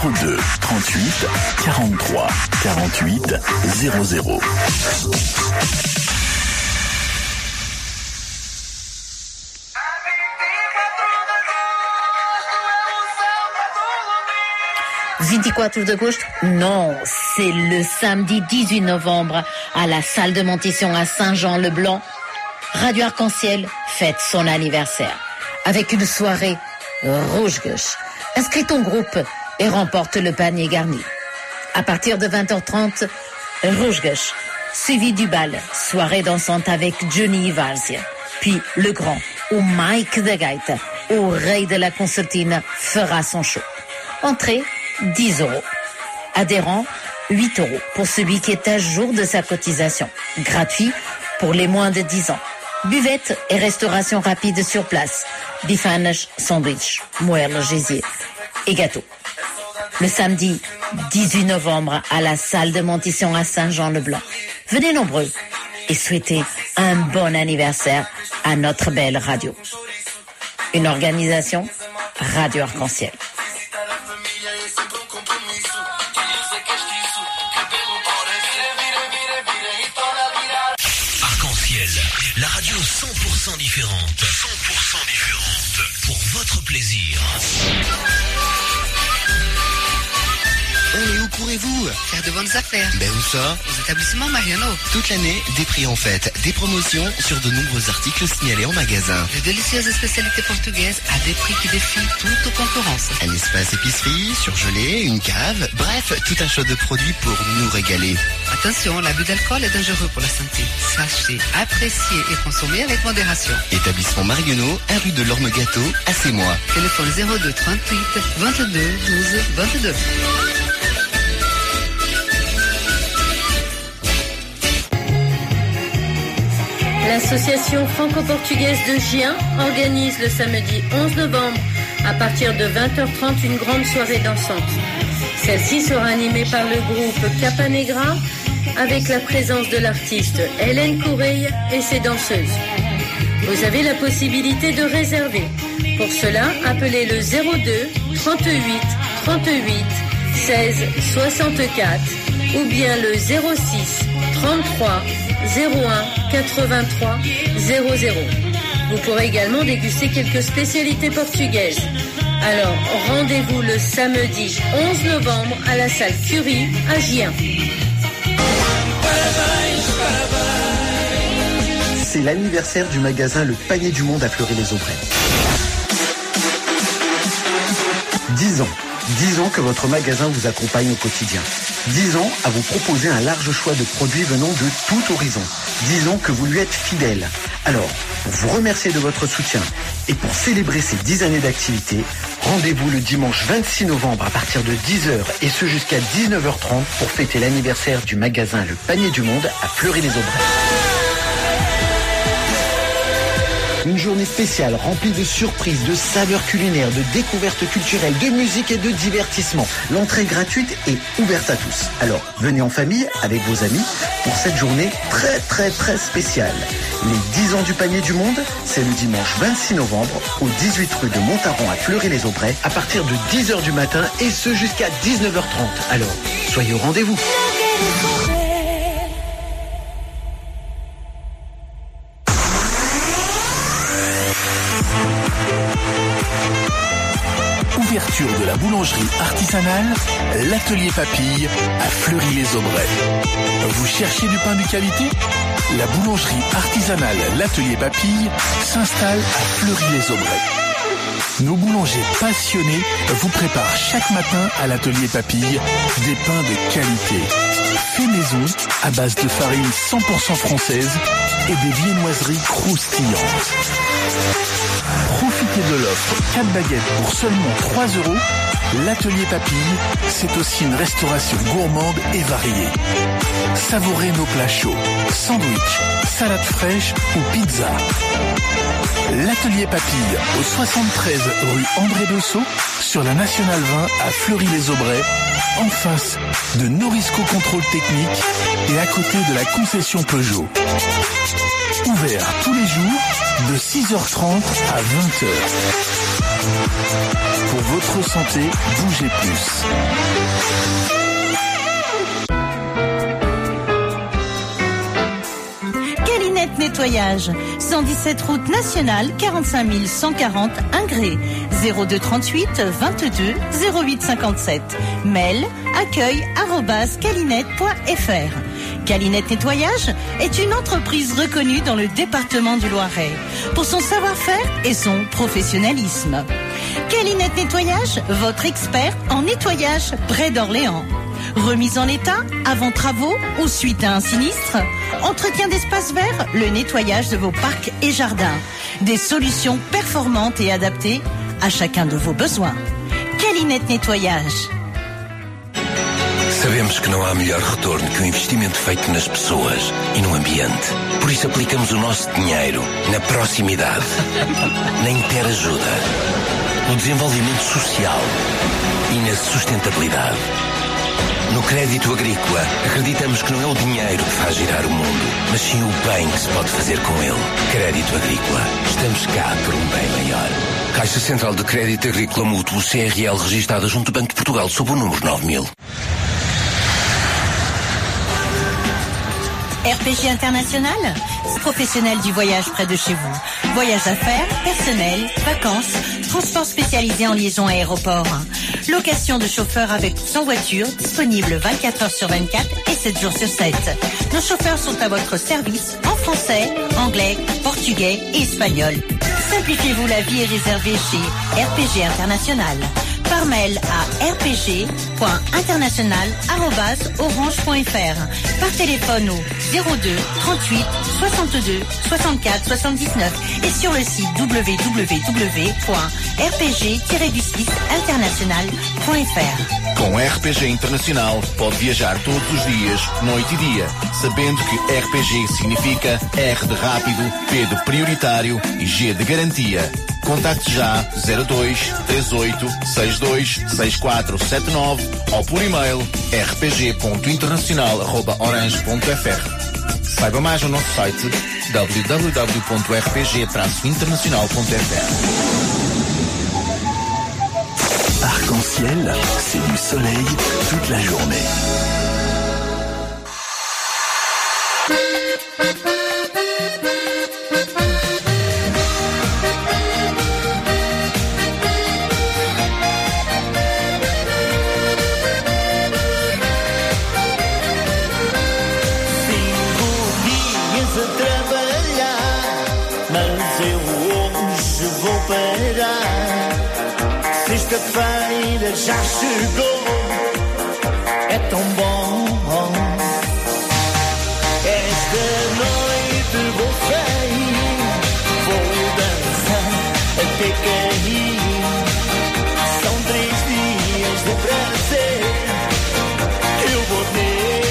02 38 43 48 00. « 24 d'agosto? Non, c'est le samedi 18 novembre à la salle de Montisson à Saint-Jean-le-Blanc. Radio Arc-en-Ciel fête son anniversaire avec une soirée rouge-gauche. Inscris ton groupe et remporte le panier garni. À partir de 20h30, rouge-gauche, suivi du bal, soirée dansante avec Johnny Valsia. Puis le grand, ou Mike de Gaita, au rey de la concertine, fera son show. Entrée 10 €. Adhérent, 8 € pour celui qui est à jour de sa cotisation. Gratuit pour les moins de 10 ans. Buvette et restauration rapide sur place. Bifanes, sandwich, moelle, gésier et gâteau. Le samedi 18 novembre à la salle de Montisson à Saint-Jean-le-Blanc. Venez nombreux et souhaitez un bon anniversaire à notre belle radio. Une organisation Radio Arc-en-Ciel. La radio 100% différente. 100% différente. Pour votre plaisir. Et où courez-vous? Faire de bonnes affaires. Ben où ça? Aux établissements Mariano. Toute l'année, des prix en fête, des promotions sur de nombreux articles signalés en magasin. De délicieuses spécialités portugaises à des prix qui défient toute concurrence. Un espace épicerie, surgelé, une cave, bref, tout un choix de produits pour nous régaler. Attention, l'abus d'alcool est dangereux pour la santé. Sachez, apprécier et consommer avec modération. Établissement Marionneau, à rue de l'Orme-Gâteau, à Sémois. Téléphone 02 38 22 12 22. L'association franco-portugaise de Gien organise le samedi 11 novembre à partir de 20h30 une grande soirée dansante. Celle-ci sera animée par le groupe Capanegra avec la présence de l'artiste Hélène Coureille et ses danseuses. Vous avez la possibilité de réserver. Pour cela, appelez le 02 38 38 16 64 ou bien le 06 33 01 83 00. Vous pourrez également déguster quelques spécialités portugaises. Alors, rendez-vous le samedi 11 novembre à la salle Curie à Gien. C'est l'anniversaire du magasin Le Panier du Monde à Fleury-les-Aubrais. 10 ans. 10 ans que votre magasin vous accompagne au quotidien. 10 ans à vous proposer un large choix de produits venant de tout horizon. 10 ans que vous lui êtes fidèle. Alors, pour vous remercier de votre soutien et pour célébrer ces 10 années d'activité, rendez-vous le dimanche 26 novembre à partir de 10h et ce jusqu'à 19h30 pour fêter l'anniversaire du magasin Le Panier du Monde à Fleury-les-Aubrais. Une journée spéciale remplie de surprises, de saveurs culinaires, de découvertes culturelles, de musique et de divertissement. L'entrée gratuite est ouverte à tous. Alors, venez en famille avec vos amis pour cette journée très spéciale. Les 10 ans du Panier du Monde, c'est le dimanche 26 novembre au 18 rue de Montaron à Fleury-les-Aubrais à partir de 10h du matin et ce jusqu'à 19h30. Alors, soyez au rendez-vous. Ouverture de la boulangerie artisanale, l'atelier Papille à Fleury-les-Aubrais. Vous cherchez du pain de qualité? La boulangerie artisanale l'atelier Papille s'installe à Fleury-les-Aubrais. Nos boulangers passionnés vous préparent chaque matin à l'atelier Papille des pains de qualité. Fait maison à base de farine 100% française et des viennoiseries croustillantes. Profitez de l'offre 4 baguettes pour seulement 3 €. L'atelier Papille, c'est aussi une restauration gourmande et variée. Savourez nos plats chauds, sandwich, salade fraîche ou pizza. L'atelier Papille au 73 rue André Dessau sur la Nationale 20 à Fleury-les-Aubrais, en face de Norisco Contrôle Technique et à côté de la concession Peugeot. Ouvert tous les jours de 6h30 à 20h. Pour votre santé, bougez plus. Calinette Nettoyage, 117 route nationale, 45 140 Ingré, 02 38 22 08 57. Mail accueil@calinette.fr. Calinette Nettoyage est une entreprise reconnue dans le département du Loiret pour son savoir-faire et son professionnalisme. Calinette Nettoyage, votre expert en nettoyage près d'Orléans. Remise en état, avant travaux ou suite à un sinistre, entretien d'espaces verts, le nettoyage de vos parcs et jardins. Des solutions performantes et adaptées a chacun de vos besoins. Calinette Nettoyage. Sabemos que não há melhor retorno que o investimento feito nas pessoas e no ambiente. Por isso aplicamos o nosso dinheiro na proximidade, na interajuda, no desenvolvimento social e na sustentabilidade. No crédito agrícola, acreditamos que não é o dinheiro que faz girar o mundo, mas sim o bem que se pode fazer com ele. Crédito agrícola. Estamos cá por um bem maior. Caixa Central de Crédito Agrícola Mútuo, CRL, registada junto ao Banco de Portugal, sob o número 9000. RPG International, professionnel du voyage près de chez vous. Voyage d'affaires, personnel, vacances, transport spécialisé en liaison aéroport. Location de chauffeurs avec son voiture, disponible 24 heures sur 24 et 7 jours sur 7. Nos chauffeurs sont à votre service en français, anglais, portugais et espagnol. Simplifiez-vous la vie et réservez chez RPG International. Par mail à rpg.international@orange.fr. Par téléphone au 02 38 62 64 79 et sur le site www.rpg-international.fr. Com RPG Internacional pode viajar todos os dias, noite e dia, sabendo que RPG significa R de rápido, P de prioritário e G de garantia. Contacte já 02 38 62 6479 ou por e-mail rpg.internacional@orange.fr. Saiba mais no nosso site www.rpg-internacional.fr. Arc-en-ciel, c'est du soleil toute la journée. Sexta-feira já chegou, é tão bom. Esta noite vou sair, vou dançar até cair. São 3 dias de prazer que eu vou ter.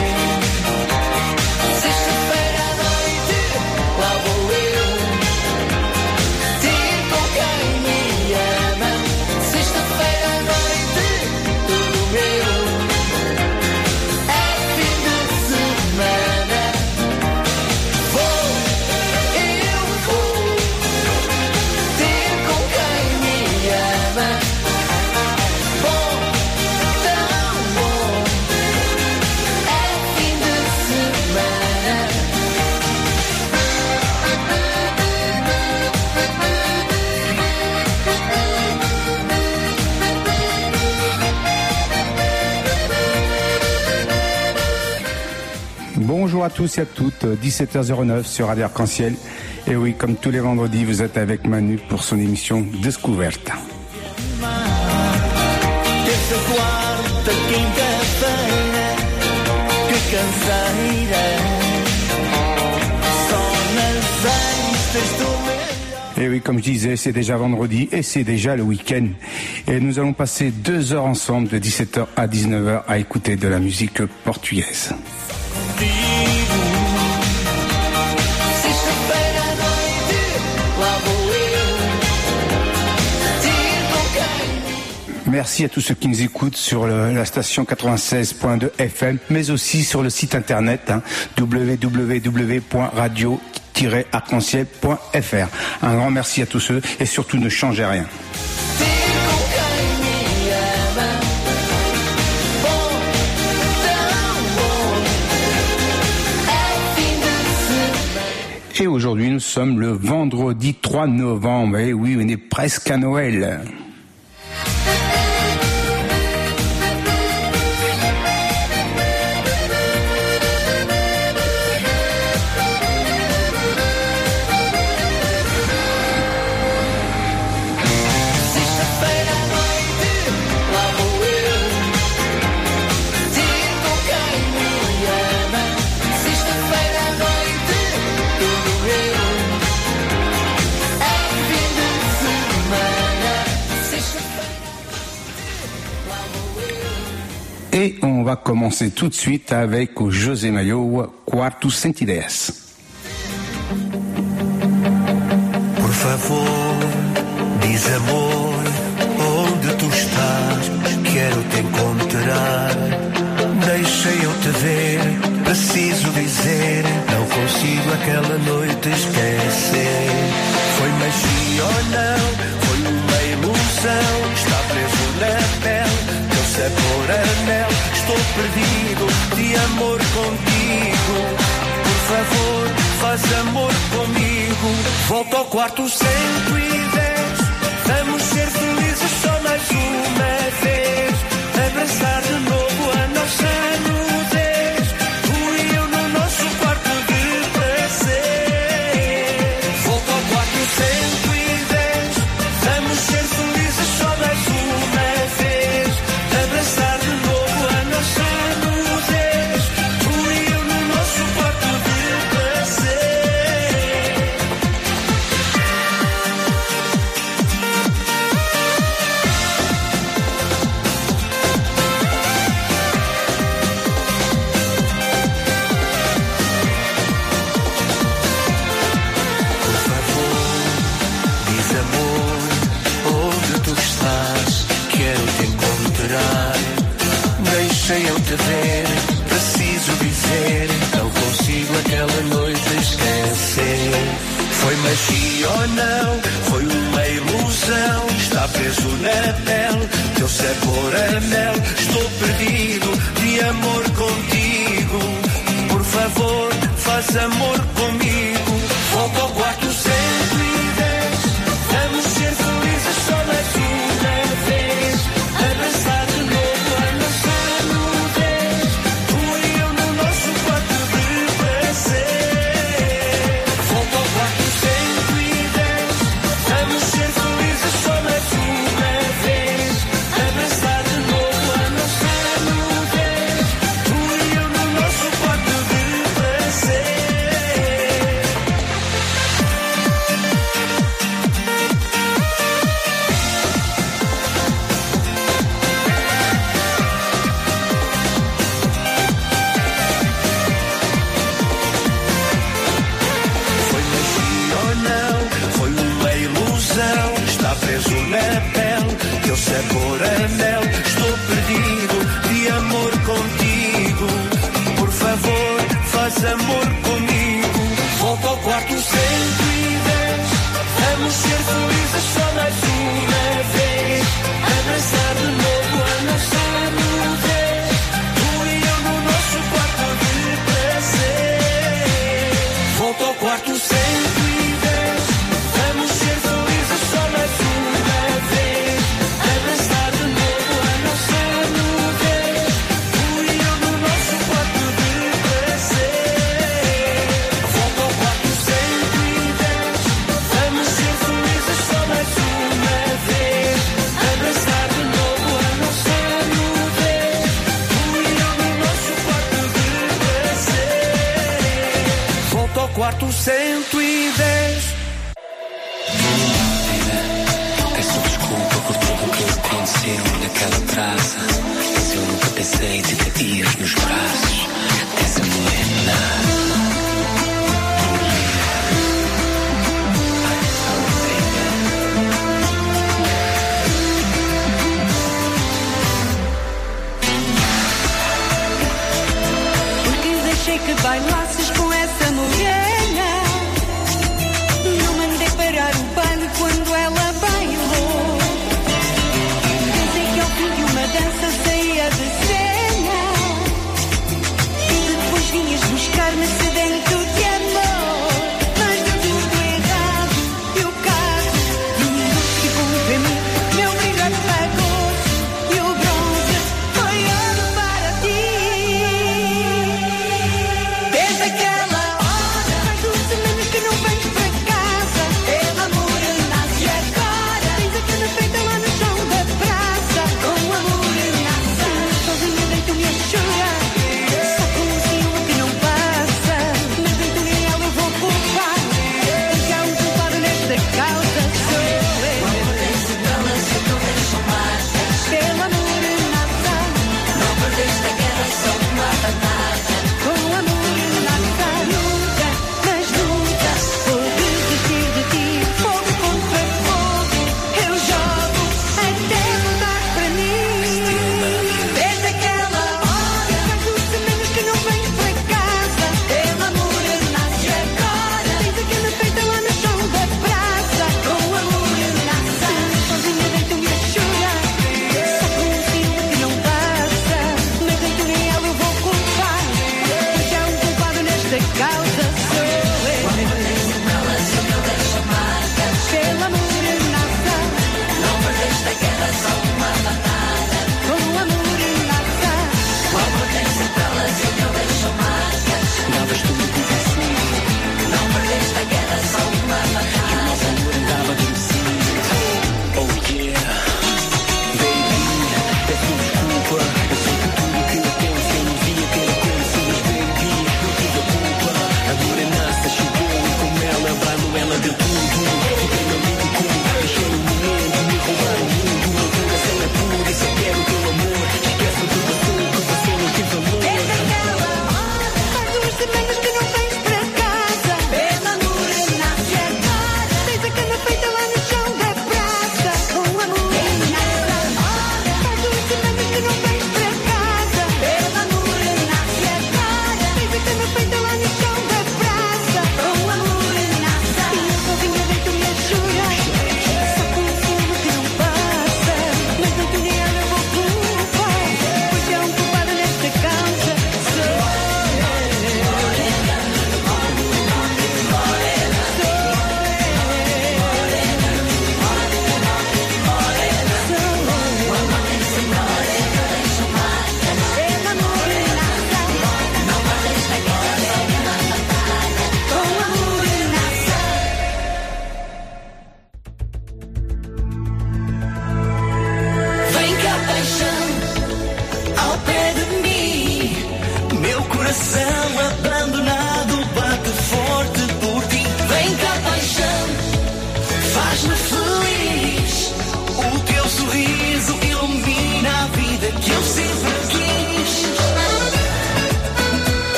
Sexta-feira à noite, lá vou eu ter com quem me ama. Sexta-feira à noite, tudo meu. É fim de semana. Vou, eu vou ter com quem me ama. Bom, tão bom. É fim de semana. Bonjour à tous et à toutes, 17h09 sur Radio Arc-en-Ciel. Et oui, comme tous les vendredis, vous êtes avec Manu pour son émission Descouverte. Terça, quarta, quinta-feira, que canseira. Só nas sextas do mês. Et oui, comme je disais, c'est déjà vendredi et c'est déjà le week-end. Et nous allons passer 2 heures ensemble de 17h à 19h à écouter de la musique portugaise. Sexta-feira à noite, lá vou eu ter com quem. Merci à tous ceux qui nous écoutent sur la station 96.2 FM, mais aussi sur le site internet www.radio-arc-en-ciel.fr. Un grand merci à tous ceux et surtout ne changez rien. Ter com sommes le vendredi 3 novembre. Et oui, on est presque à Noël. Et on va commencer tout de suite avec José Mayo, Quarto 110. Por favor, diz amor, onde tu estás, quero te encontrar. Deixa eu te ver, preciso dizer, não consigo aquela noite esquecer. Foi magia ou não, foi uma ilusão, está preso na pele, teu sabor anel. Estou perdido de amor contigo, por favor, faz amor comigo. Volta ao quarto 110, vamos ser felizes só mais uma vez. Abraçar de novo a nossa nudez, tu e eu no nosso quarto de prazer. Volta ao quarto 110, vamos ser felizes só mais uma vez. Abraçar de novo a nossa nudez, tu e eu no nosso quarto de prazer. Por favor, diz amor, onde tu estás, quero te encontrar. Deixa eu te ver, preciso dizer, não consigo aquela noite esquecer. Foi magia ou não, foi uma ilusão, está preso na pele, teu sabor anel. Estou perdido de amor contigo, por favor, faz amor comigo. Volta ao quarto 110, vamos ser felizes só mais uma vez. Abraçar de novo a nossa nudez, tu e eu no nosso quarto de prazer. Volta ao quarto 110, vamos ser felizes só mais uma vez. Abraçar de novo a nossa nudez, tu e eu no nosso quarto de prazer. Foi magia ou não, foi uma ilusão, está preso na pele, teu sabor anel. Estou perdido de amor contigo, por favor, faz amor comigo. Volta ao quarto 110, vamos ser felizes só mais uma vez. Abraçar de novo a nossa nudez, tu e eu no nosso quarto de prazer. Volta ao quarto 110, vamos ser felizes só mais uma vez. Abraçar de novo a nossa nudez, tu e eu no nosso quarto de prazer. Volta ao quarto 110, vamos ser felizes só mais uma vez. Abraçar de novo a nossa nudez, tu e eu no nosso quarto de prazer. Volta ao quarto 110. Peço desculpa por tudo o que aconteceu naquela praça. Mas eu nunca pensei de ter dias nos braços dessa morena. Porque deixei que bailasses com essa morena. Não mandei parar o baile quando ela bailou. Pensei que ao fim de uma dança saía de cena e depois vinhas buscar-me sedento de amor. Mas de tudo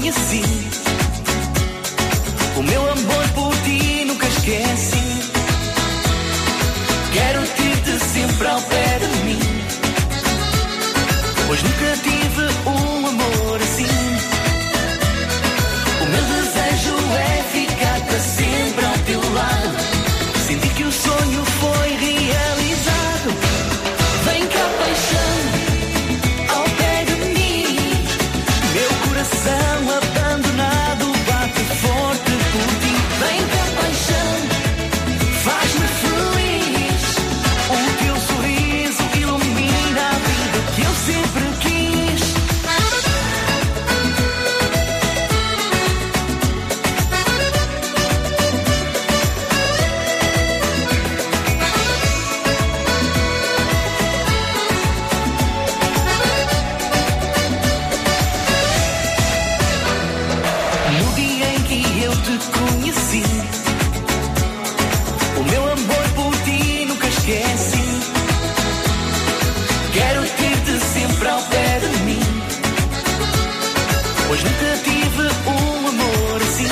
conheci. O meu amor por ti nunca esqueci. Quero ter-te sempre ao pé de mim, pois nunca tive um amor assim. O meu desejo é ficar para sempre ao teu lado. Senti que o sonho foi realizado. Vem cá, paixão, ao pé de mim. Meu coração abandonado bate forte por ti. Vem cá, paixão, faz-me feliz. O teu sorriso ilumina a vida que eu sempre quis. No dia em que eu te conheci, o meu amor por ti nunca esqueci. Quero ter-te sempre ao pé de mim, pois nunca tive um amor assim.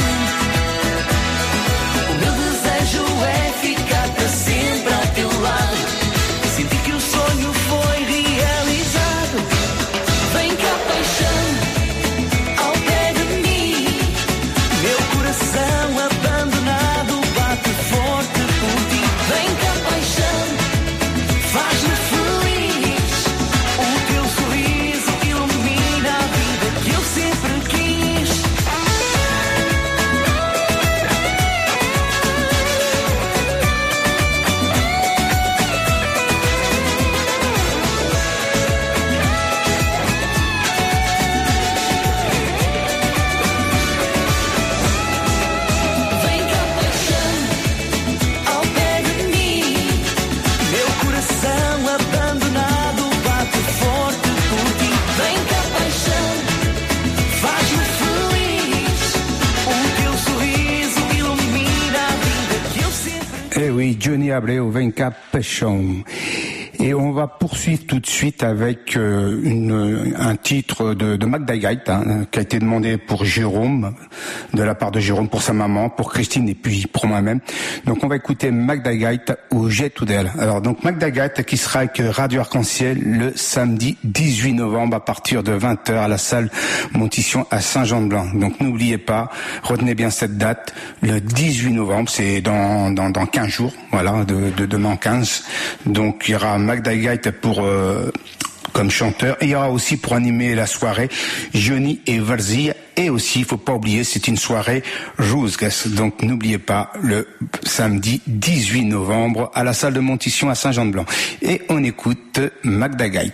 O meu desejo é ficar para sempre ao teu lado. Senti que o sonho foi realizado. Vem cá, paixão, ao pé de mim. Meu coração abandonado bate forte por ti. Vem cá, paixão, faz-me feliz. O teu sorriso ilumina a vida que eu sempre quis. Vem cá, paixão, ao pé de mim. Meu coração abandonado bate forte por ti. Vem cá, paixão, faz-me feliz. O teu sorriso ilumina a vida que eu sempre. Eh oui, Johnny Abreu, Vem cá, paixão. Et on va poursuivre tout de suite avec un titre de Magda Gait, qui a été demandé pour Jérôme, de la part de Jérôme pour sa maman, pour Christine et puis pour moi-même. Donc on va écouter Magda Gait au Jet to d'elle. Alors donc Magda Gait qui sera avec Radio Arc-en-Ciel le samedi 18 novembre à partir de 20h à la salle Montition à Saint-Jean-de-Blanc. Donc n'oubliez pas, retenez bien cette date, le 18 novembre, c'est dans 15 jours, voilà, de demain 15. Donc il y aura Magda Gait pour comme chanteur, et il y aura aussi pour animer la soirée Johnny et Varzia, et aussi il faut pas oublier c'est une soirée Rusgas, donc n'oubliez pas le samedi 18 novembre à la salle de Montition à Saint-Jean-de-Blanc. Et on écoute Magda Gait.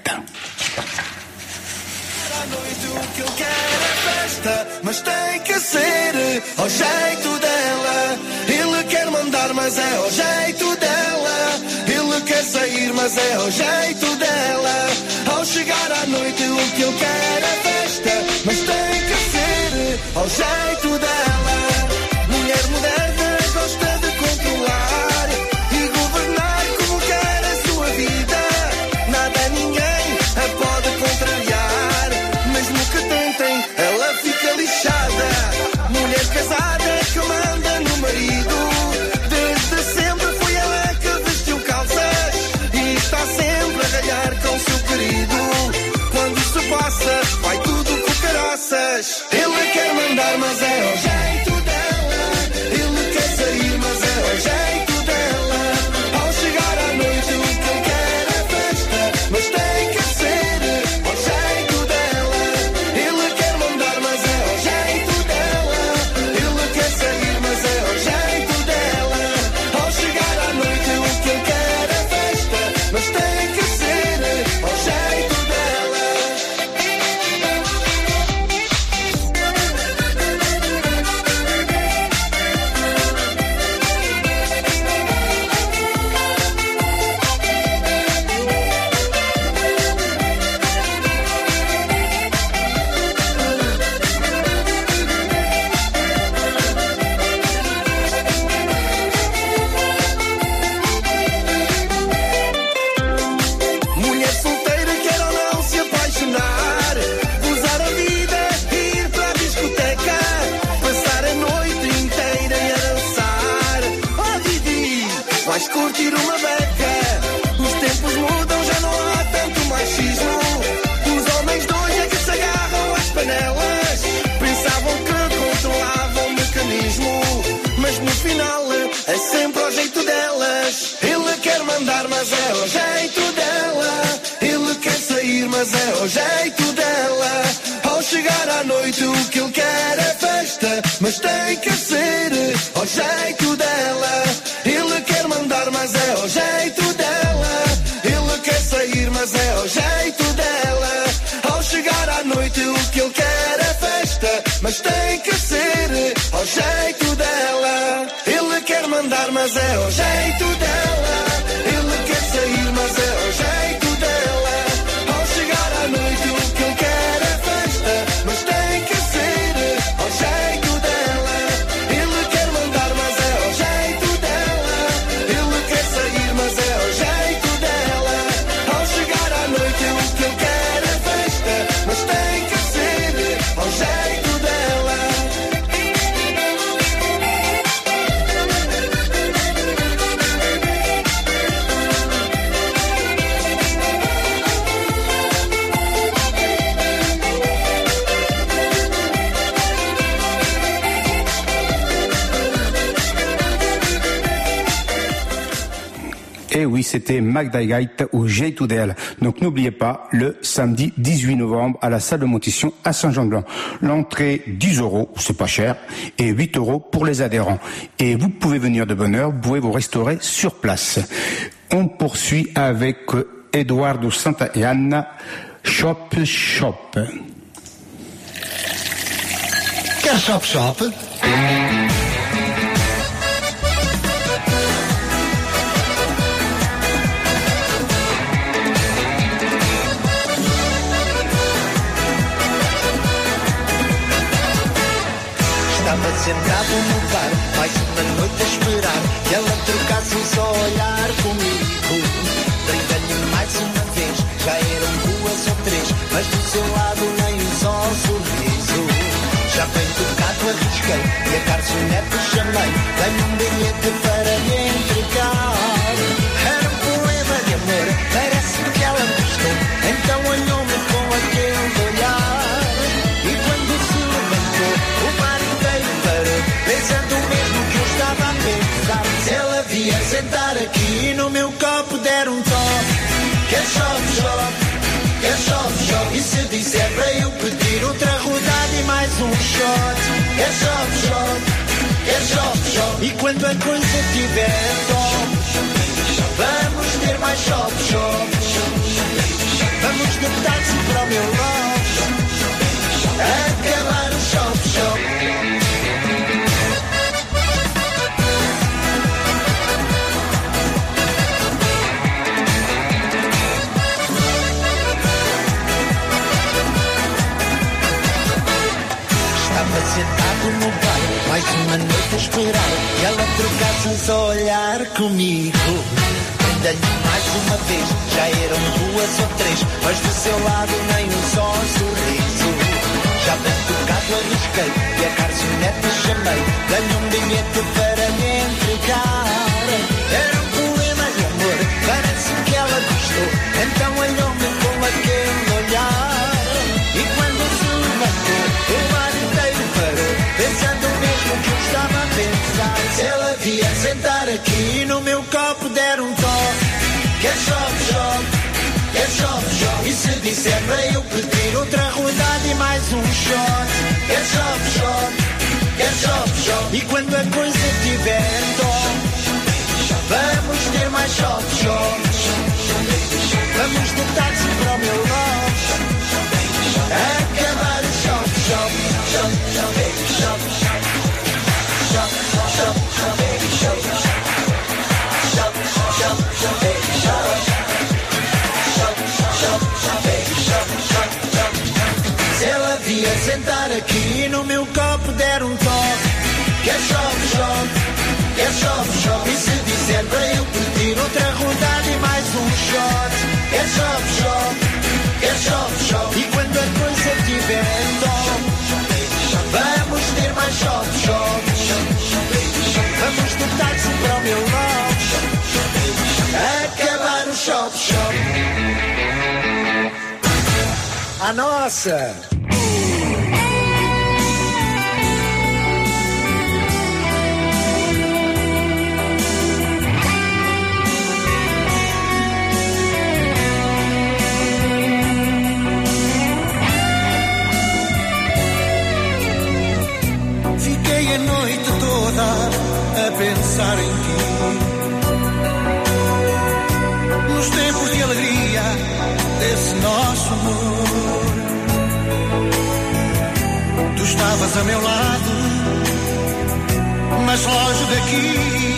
Mas tem que ser ao jeito dela. Ele quer mandar, mas é ao jeito dela. Ele quer sair, mas é ao jeito dela. Ao chegar à noite, o que eu quero é festa. Mas tem que ser ao jeito dela. Mulher moderna gosta de controlar e governar como quer a sua vida. Nada, ninguém a pode contrariar. Mesmo que tentem, ela fica lixada. Mulher casada que manda no marido. Desde sempre foi ela que vestiu calças e está sempre a ralhar com seu querido. Quando se passa, vai tudo com caraças. Ele quer mandar, mas é ao mas é o jeito dela. Ele quer sair, mas é o jeito dela. Ao chegar à noite o que ele quer é festa, mas tem que ser ao jeito dela. Ele quer mandar, mas é ao jeito dela. Ele quer sair, mas é ao jeito dela. Ao chegar à noite o que ele quer é festa, mas tem que ser ao jeito dela. Ele quer mandar, mas é ao jeito dela. Ele quer sair, mas é ao jeito dela. Ao chegar à noite o que ele quer é festa, mas tem que ser ao jeito dela. Ele quer mandar, mas é ao jeito dela. Ele quer sair, mas é ao jeito dela. Ao chegar à noite o que ele quer é festa, mas tem que ser ao jeito dela. Et oui, c'était Magda Gait au jeito dela. Donc n'oubliez pas, le samedi 18 novembre à la salle de Montition à Saint-Jean-de-Blanc. L'entrée 10 €, c'est pas cher, et 8 € pour les adhérents. Et vous pouvez venir de bonne heure, vous pouvez vous restaurer sur place. On poursuit avec Eduardo Santayana, Shop Shop. Quer Shop Shop? Estava sentado no bar, mais uma noite a esperar que ela trocasse um só olhar comigo. Brindei-lhe mais uma vez, já eram 2 ou 3, mas do seu lado nem um só sorriso. Já bem tocado arrisquei e a garçonete chamei, dei-lhe um bilhete para lhe entregar. Era um poema de amor, parece que ela gostou, então olhou-me com aquele olhar. E quando se levantou, o bar inteiro parou, pensando o mesmo que eu estava a pensar. Se ela vier sentar aqui e no meu copo der um toque, quer Shop Shop, quer Shop Shop. E se disser para eu pedir outra rodada e mais um shot, quer Shop Shop, quer Shop Shop. E quando a coisa tiver top, vamos ter mais Shop Shop. Vamos de táxi para o meu loja, acabar o Shop Shop. Estava sentado no bar, mais uma noite a esperar que ela trocasse um só olhar comigo. Brindei-lhe mais uma vez, já eram 2 ou 3, mas do seu lado nem um só sorriso. Já bem tocado arrisquei e a garçonete chamei, dei-lhe um bilhete para lhe entregar. Era um poema de amor, parece que ela gostou, então olhou-me com aquele olhar. E quando se levantou, o bar inteiro parou, pensando o mesmo que eu estava a pensar. Se ela vier sentar aqui e no meu copo der um toque, quer Shop Shop, quer Shop Shop. E se disser para eu pedir outra rodada e mais um shot, quer Shop Shop, quer Shop Shop. E quando a coisa tiver top, vamos ter mais Shop Shop. Vamos de táxi para o meu loja, acabar o Shop Shop. Shop Shop, baby, Shop Shop. Shop Shop, Shop, baby, Shop Shop. Shop Shop, Shop, baby, Shop Shop. Shop Shop, baby, Shop Shop. Se ela vier sentar aqui e no meu copo der um toque, quer Shop Shop, quer Shop Shop. E se disser para eu pedir outra rodada e mais um shot, quer Shop Shop, quer Shop Shop. E quando a coisa tiver top, vamos ter mais Shop Shop. Vamos de táxi para o meu loja, acabar o Shop Shop. A nossa! nosso amor. Tu estavas a meu lado, mas longe daqui,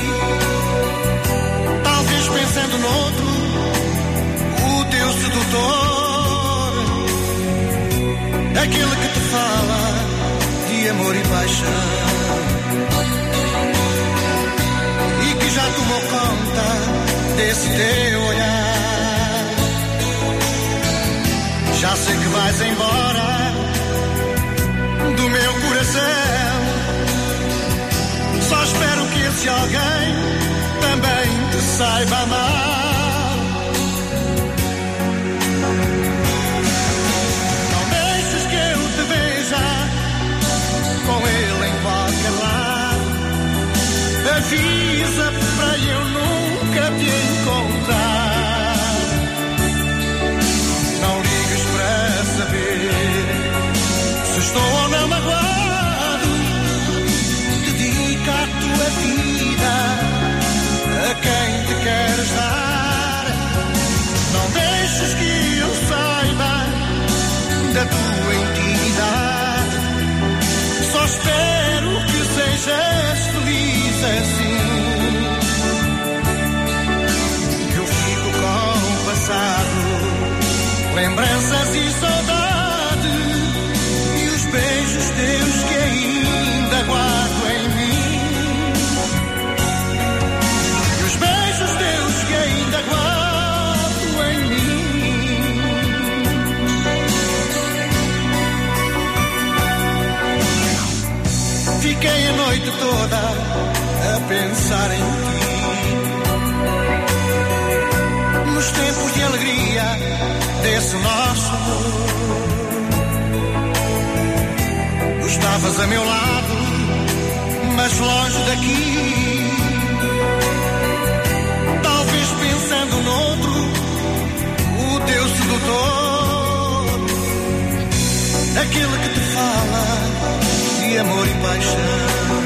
talvez pensando noutro, o teu sedutor, aquele que te fala de amor e paixão, e que já tomou conta desse teu olhar. Já sei que vais embora do meu coração, só espero que esse alguém também te saiba amar. Não deixes que eu te veja com ele em qualquer lado, avisa para eu nunca te encontrar. Não ligues para saber se estou ou não magoado, dedica a tua vida a quem te queres dar. Não deixes que eu saiba da tua intimidade, só espero que sejas feliz assim. Que eu fico com o passado, lembranças e saudade, e os beijos teus que ainda guardo em mim. E os beijos teus que ainda guardo em mim. Fiquei a noite toda a pensar em ti, nos tempos de alegria desse nosso amor. Tu estavas a meu lado, mas longe daqui, talvez pensando noutro, o teu sedutor, aquele que te fala de amor e paixão,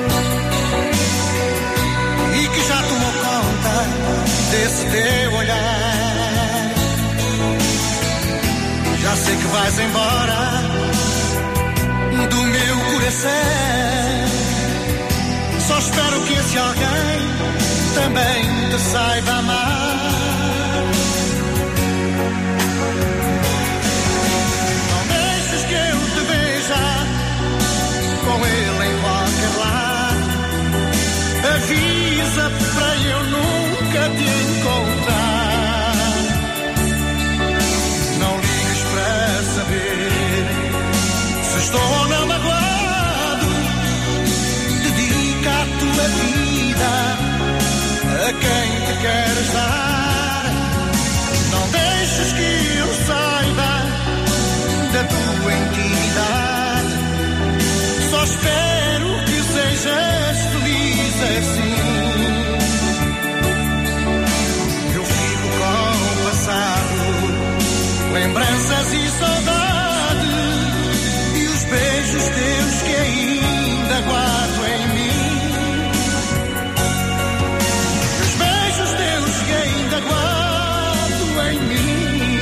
e que já tomou conta desse teu olhar. Já sei que vais embora do meu coração, só espero que esse alguém também te saiba amar. Não deixes que eu te veja com ele em qualquer lado, avisa para eu nunca te encontrar. Não ligues para saber se estou ou não magoado, dedica a tua vida a quem te queres dar. Não deixes que eu saiba da tua intimidade, só espero que sejas feliz assim. Eu fico com o passado, lembranças e saudade, e os beijos teus que ainda guardo em mim. E os beijos teus que ainda guardo em mim.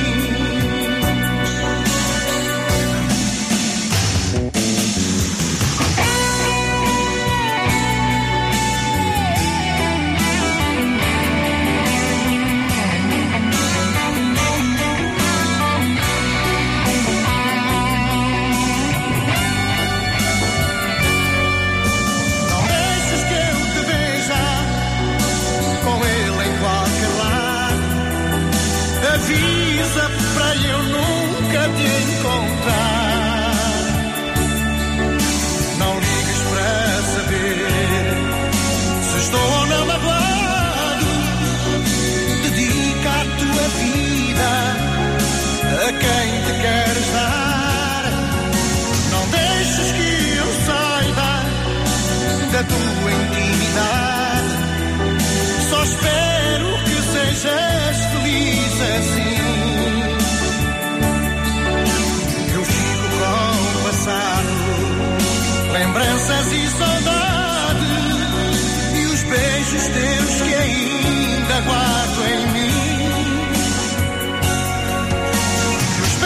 Avisa para eu nunca te encontrar. Não ligues para saber se estou ou não magoado, dedica a tua vida a quem te queres dar. Não deixes que eu saiba da tua intimidade, só espero que sejas feliz assim. Eu fico com o passado, lembranças e saudade, e os beijos teus que ainda guardo em mim. E os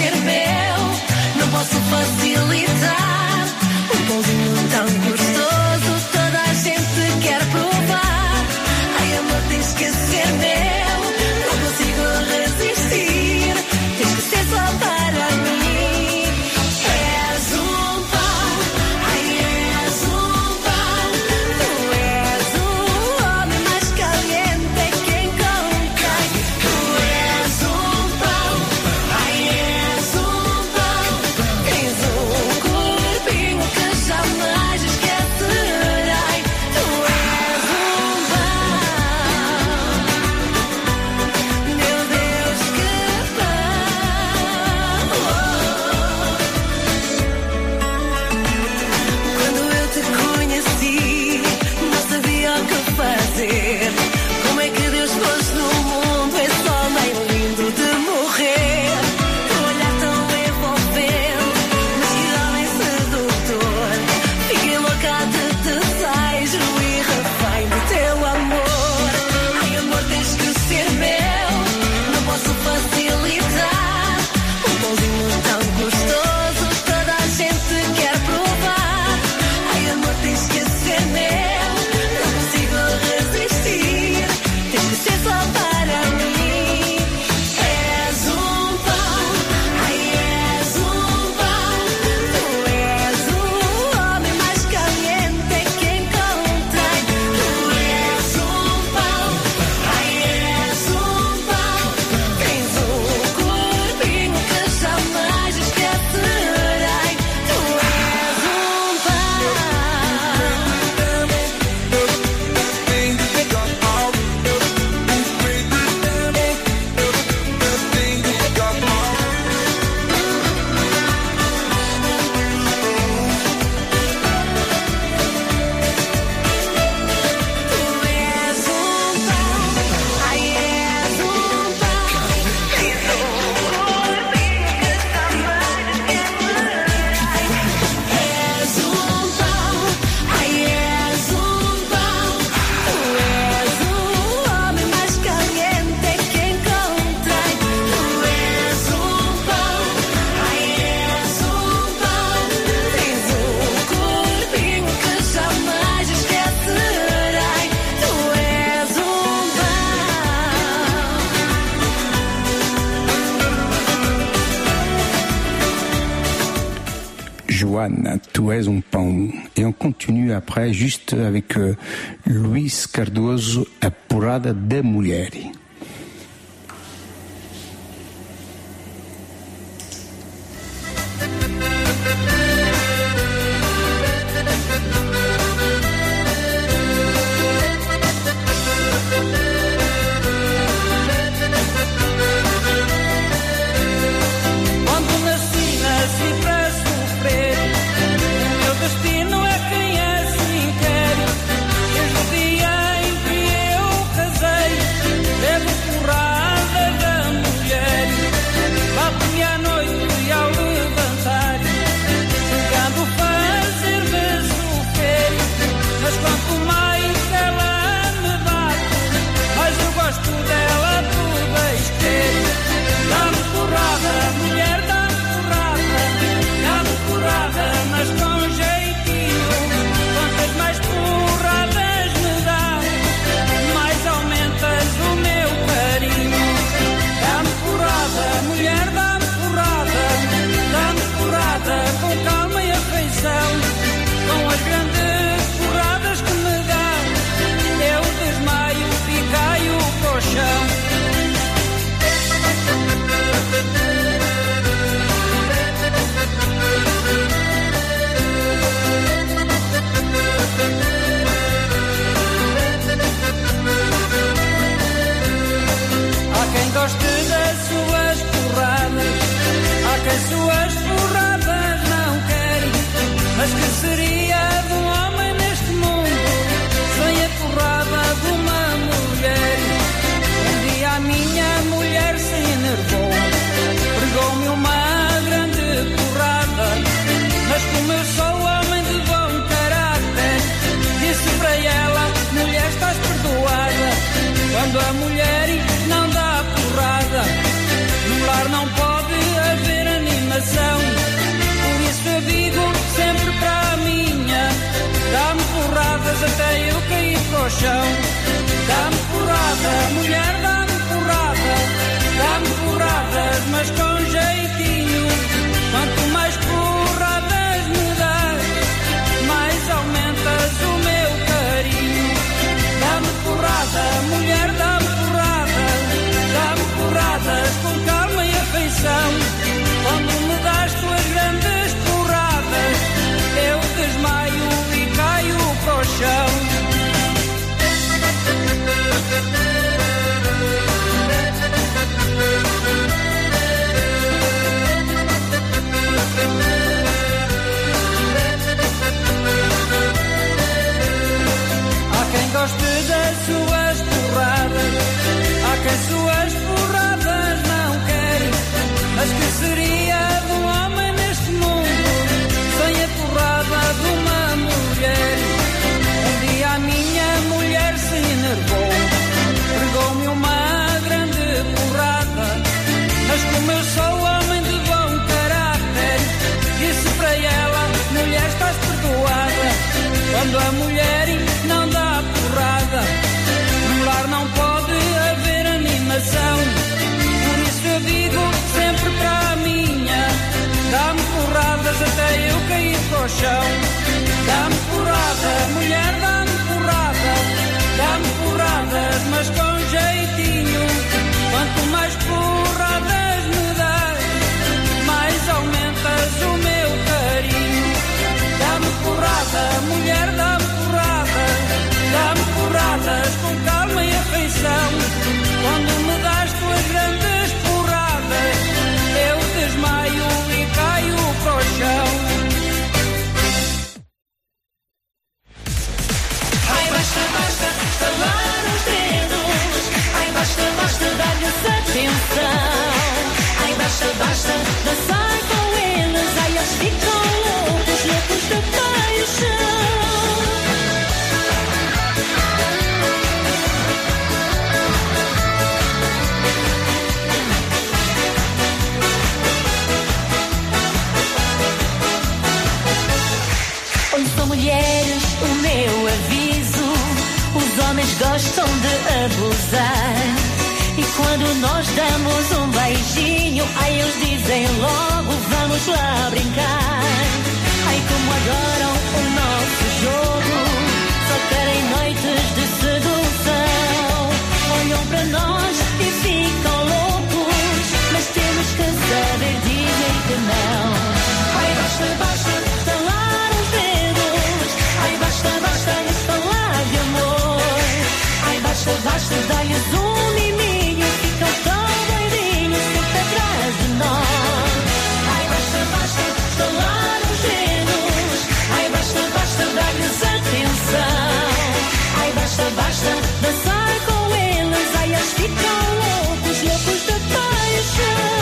ser meu. Não posso facilitar um pãozinho tão gostoso, toda a gente quer provar. Ai, amor, tens que ser meu, não consigo resistir. Tens que ser só para mim. És um pão, ai, és um pão. Tu és o homem mais caliente que encontrei. Tu és um pão, ai, és um pão. Tens um corpinho que jamais esquecerei. Tu és um pão. Meu Deus, que pão. Quando eu te conheci, não sabia o que fazer. Como é que Deus pôs no mundo esse homem lindo de morrer? Que olhar tão envolvente, mas que homem sedutor. Fiquei louca de desejo e refém do teu amor. Ai, amor, tens que ser meu, não posso facilitar. Um pãozinho tão gostoso, toda a gente quer provar. Ai, amor, tens que ser meu, não consigo resistir. Tens que ser só para mim. És um pão, ai, és um pão. Tu és o homem mais caliente que encontrei. Tu és um pão, ai, és um pão. Tens um corpinho que jamais esquecerei. Tu és um pão. Tu és um pão, ai, és um pão. Tens um corpinho que jamais esquecerei. És um pão, ai, és um pão. Tu és o homem mais caliente que encontrei. Tu és um pão, ai, és um pão. Tens um corpinho que jamais esquecerei. Tu és um pão. Joanne, tu és um pão. Et on continue après juste avec Luís Cardoso, a porrada da mulher. Quando nasci para sofrer. O meu destino é quem assim quer. Desde o dia em que eu casei, levo porrada da mulher. Bate-me à noite ao levantar, tentando fazer-me sofrer. Mas quanto mais ela me bate, mais eu gosto dela, tu vais crer. Dá-me porrada, mulher, dá-me porrada, mas com jeitinho. Quantas mais porradas me dá, mais aumentas o meu carinho. Dá-me porrada, mulher, dá-me porrada, com calma e afeição. Com as grandes porradas que me dá, eu desmaio e caio para o chão. Há quem goste das suas porradas, há quem suas porradas não querem, mas que chão. Dá-me porrada, mulher, dá-me porrada. Dá-me porradas, mas com jeitinho. Quanto mais porradas me das, mais aumentas o meu carinho. Dá-me porrada, mulher, dá-me porrada. Dá-me porradas com calma e afeição. Quando me das tuas grandes porradas, eu desmaio e caio para o chão. Há quem goste das suas porradas, há quem suas porradas não quer. Mas que seria do homem neste mundo sem a porrada de uma mulher? Um dia a minha mulher se enervou, pregou-me uma grande porrada. Mas como eu sou homem de bom caráter, disse para ela: mulher, estás perdoada. Quando a mulher não dá porrada, no lar não pode haver animação. Por isso eu digo sempre para a minha: dá-me porradas até eu cair para o chão. Dá-me porrada, mulher, dá-me porrada. Dá-me porradas, mas com jeitinho. Quanto mais porradas me das, mais aumentas o meu carinho. Dá-me porrada, mulher, dá-me porrada. Dá-me porradas com calma e afeição. Quando me das tuas grandes porradas, eu desmaio e caio para o chão. Ai, basta, basta, calar os dedos. Ai, basta, basta, dar-lhes atenção. Ai, basta, basta, dançar com eles. Ai, eles ficam loucos, loucos de paixão. Ouçam, mulheres, o meu aviso: os homens gostam de abusar. E quando nós damos um beijinho, ai, eles dizem logo: vamos lá brincar. Ai, como adoram o nosso jogo, só querem noites de sedução. Olham para nós e ficam loucos, mas temos que saber dizer que não. Ai, basta, basta, estalar os dedos. Ai, basta, basta, lhes falar de amor. Ai, basta, basta, dar-lhes um miminho. Ficam tão doidinhos sempre atrás de nós. Ai, basta, basta, estalar os dedos. Ai, basta, basta, dar-lhes atenção. Ai, basta, basta, dançar com eles. Ai, eles ficam loucos, loucos de paixão.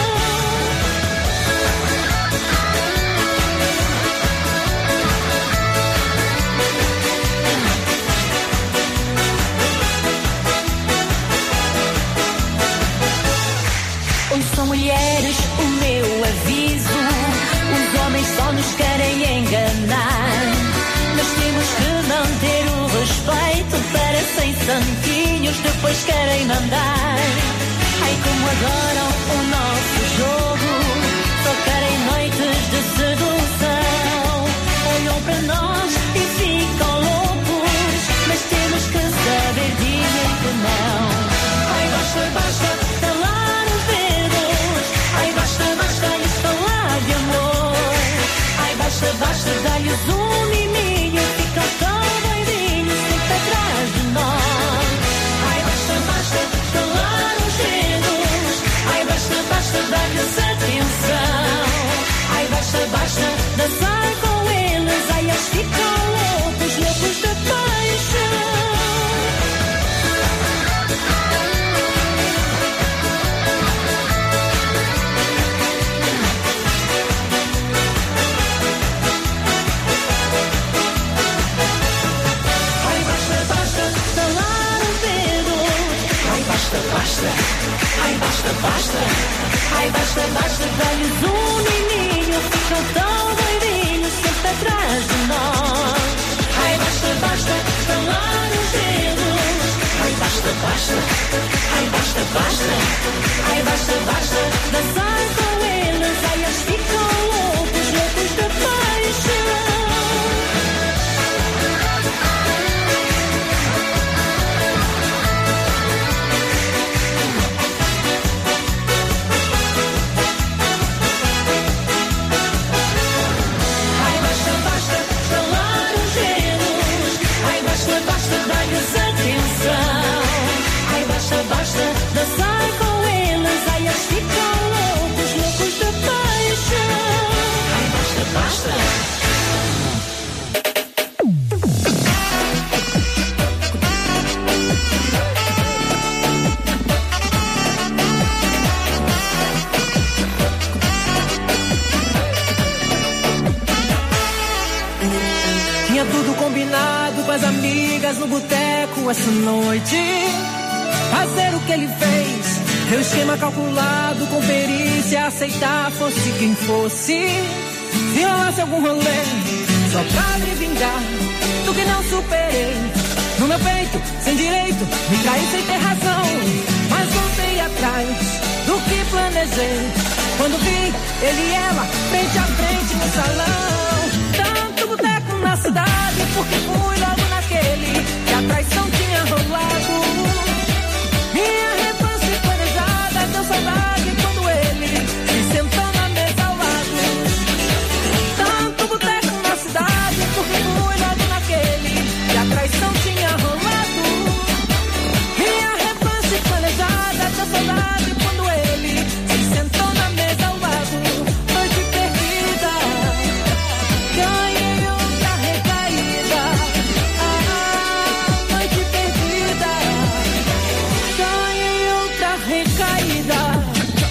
Ouçam, mulheres, o meu aviso: os homens só nos querem enganar. Nós temos que manter o respeito. Para 100 santinhos depois querem mandar. Ai, como adoram o nosso jogo, só querem noites de sedução. Olham para nós e ficam loucos, mas temos que saber dizer que não. Ai, basta, basta, calar os dedos. Ai, basta, basta, lhes falar de amor. Ai, basta, basta, dar-lhes um miminho. Ficam tão doidinhos sempre atrás de nós. Ai, basta, basta, calar os dedos. Ai, basta, basta, dar-lhes atenção. Ai, basta, basta, dançar com eles. Ai, eles ficam loucos, loucos de paixão. Basta, ai, basta, basta. Ai, basta, basta, dá-lhes um miminho. Ficam tão doidinhos sempre atrás de nós. basta, ai basta, basta, dançar com eles, ai eles ficam loucos, loucos de paixão. Ai basta, basta, calar os gelos, ai basta, basta, dar-lhes atenção. Ai basta, basta, dançar com eles, ai eles ficam loucos, loucos de paixão. Ai basta, basta. Tinha tudo combinado com as amigas no boteco essa noite. Fazer o que ele fez, meu esquema calculado, com perícia, aceitar fosse quem fosse. Se rolasse algum rolê, só pra me vingar do que não superei. No meu peito, sem direito, me caí sem ter razão, mas voltei atrás do que planejei. Quando vi ele e ela, frente a frente no salão. Tanto boteco na cidade, porque fui logo naquele que a traição tinha rolado. Minha revanche planejada deu saudade quando ele se sentou na mesa ao lado. Tanto boteco na cidade, porque fui logo naquele que a traição tinha rolado. Minha revanche planejada deu saudade quando ele se sentou na mesa ao lado. Noite perdida, ganhei outra recaída. Noite perdida, ganhei outra recaída.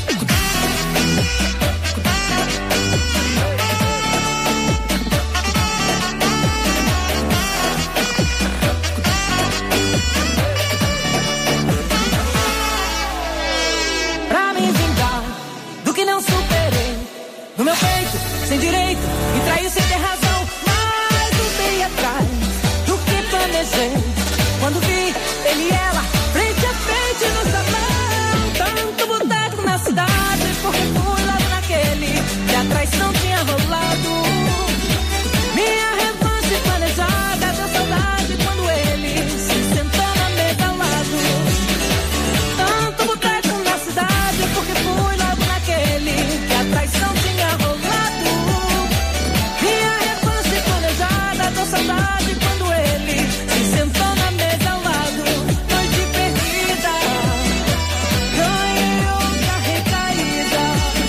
Pra me vingar do que não superei, no meu peito, sem direito, me traiu sem ter razão, mas voltei atrás do que planejei. Quando vi ele e ela, frente a frente no salão. Tanto boteco na cidade, porque fui logo naquele que a traição tinha rolado. Minha revanche planejada deu saudade quando ele se sentou na mesa ao lado. Tanto boteco na cidade, porque fui logo naquele que a traição tinha rolado. Minha revanche planejada deu saudade quando ele se sentou na mesa ao lado. Noite perdida, ganhei outra recaída.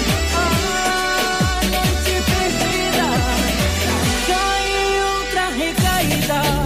Noite perdida, ganhei outra recaída.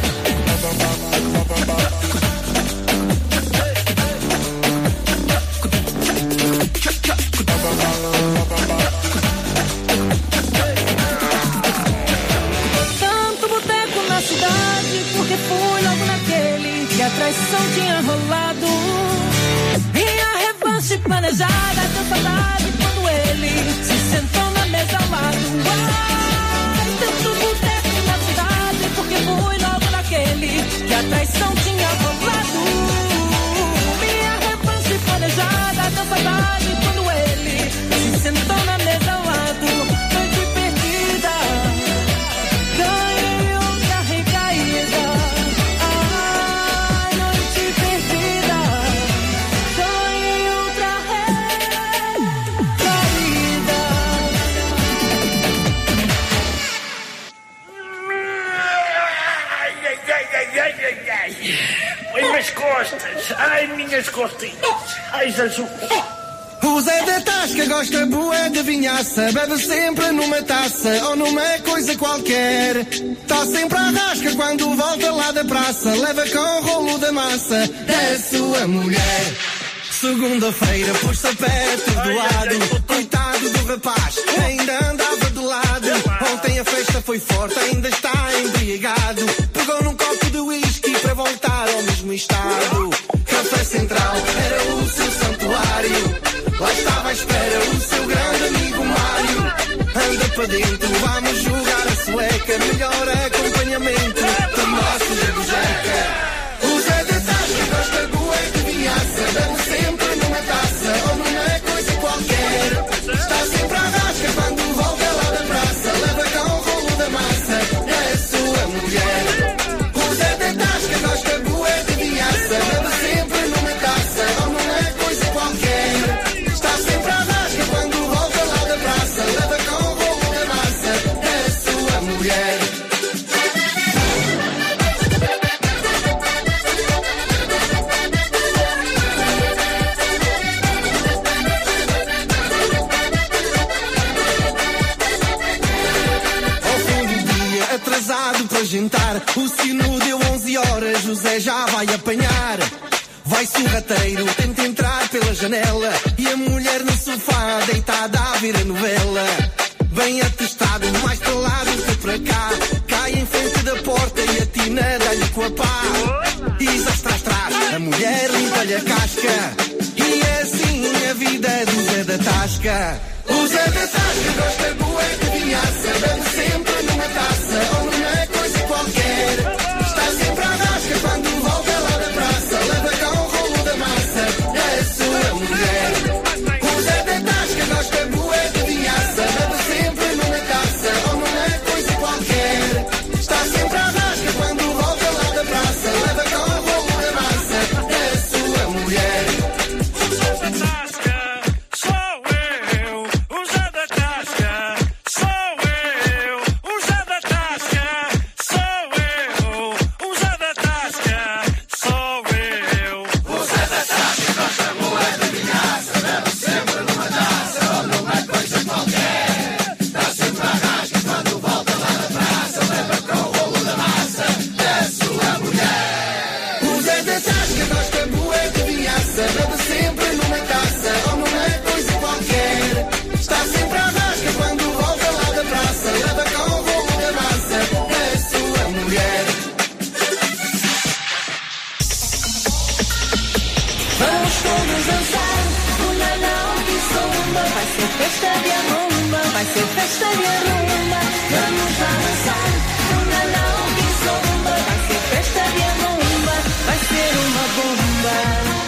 Tanto boteco na cidade, porque fui logo naquele que a traição tinha rolado. Minha revanche planejada deu saudade quando ele se sentou na mesa ao lado. Tanto boteco na cidade, porque fui logo naquele que a traição tinha rolado. Minha revanche planejada deu saudade quando ele se sentou na mesa ao lado. Noite perdida, ganhei outra recaída. Noite perdida, ganhei outra recaída. Ai, minhas costas, ai, minhas costinhas, ai, Jesus. O Zé da Tasca gosta bué de vinhaça, bebe sempre numa taça ou numa coisa qualquer. Tá sempre à rasca quando volta lá da praça, leva com o rolo da massa da sua mulher. Segunda-feira pôs-se a pé todo lado, coitado do rapaz, ainda andava de lado. Ontem a festa foi forte, ainda está embriagado. Pegou num copo de whisky para voltar ao mesmo estado. Café Central era o seu santuário, lá estava à espera o seu grande amigo Mário. Anda para dentro, vamos jogar a sueca, melhor acompanhamento do nosso Zé do Jeca. O Zé da Tasca gosta bué de vinhaça, dando sempre jantar. O sino deu 11 horas, José já vai apanhar. Vai-se o rateiro, tenta entrar pela janela e a mulher no sofá deitada a ver a novela. Bem atestado, mais para lá do que para cá. Cai em frente da porta e atina, dá-lhe com a pá. E já traz, a mulher limpa-lhe a casca. E é assim a vida do Zé da Tasca. O Zé da Tasca gosta bué de vinhaça. Bebe sempre numa taça ou numa coisa qualquer. Está sempre à rasca quando volta lá da praça. Leva cá um rolo da massa, é a sua mulher. O Zé da Tasca gosta bué de vinhaça. Bebe sempre numa taça ou numa coisa qualquer. Está sempre à rasca quando volta lá da praça. Leva cá um rolo da massa, é a sua mulher. Festa de arrumba, vai ser festa de arrumba. Vamos lá dançar, uma não que zomba. Vai ser festa de arrumba, vai ser uma bomba.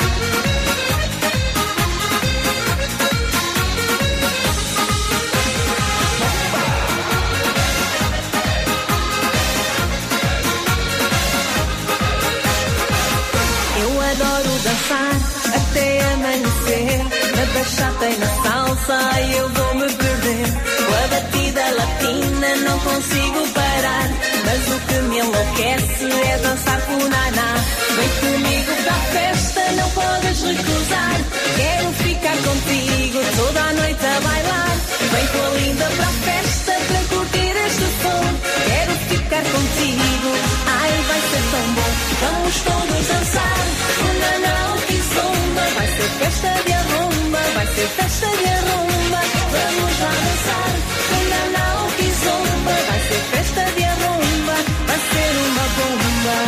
Eu adoro dançar até amanhecer. Na bachata e na salsa eu vou me perder. Com a batida latina não consigo parar. Mas o que me enlouquece é dançar com o naná. Vem comigo para a festa, não podes recusar. Quero ficar contigo toda a noite a bailar. Vem com a linda para a festa para curtir este som. Quero ficar contigo, ai vai ser tão bom. Vamos todos dançar, o naná que zomba. Vai ser festa de arrumba, vai ser festa de arrumba. Vamos lá dançar, o naná que zomba. Vai ser festa de arrumba, vai ser uma bomba.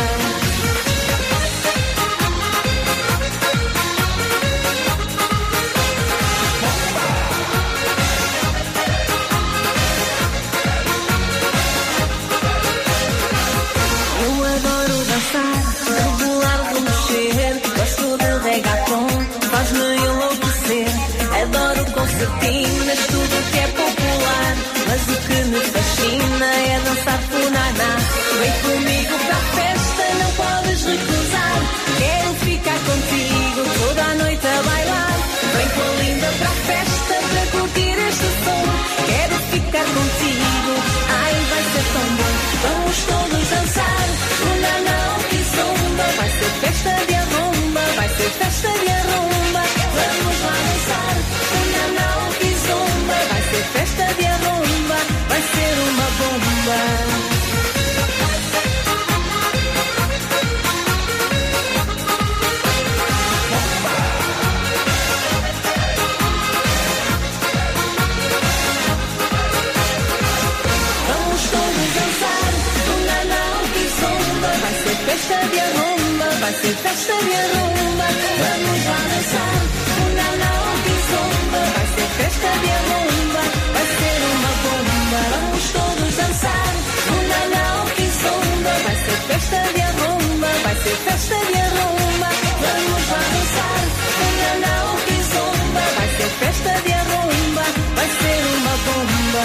Rebolar, remexer, gosto de reggaeton, faz-me enlouquecer. Adoro concertinas, tudo que é popular. Mas o que me fascina é dançar com o naná. Vem comigo para a festa, não podes recusar. Quero ficar contigo toda a noite a bailar. Vem com a linda para a festa para curtir este som. Quero ficar contigo, ai vai ser tão bom. Vamos todos dançar, o naná que zomba. Vai ser festa de arrumba, vai ser festa de arrumba. Vamos lá dançar, o naná que zomba. Vai ser festa de arrumba, vai ser uma bomba. Festa de arrumba, vai ser festa de arrumba. Vamos lá dançar, o naná que zomba. Vai ser festa de arrumba, vai ser uma bomba. Vamos todos dançar, o naná que zomba. Vai ser festa de arrumba, vai ser festa de arrumba. Vamos lá dançar, o naná que zomba. Vai ser festa de arrumba, vai ser uma bomba.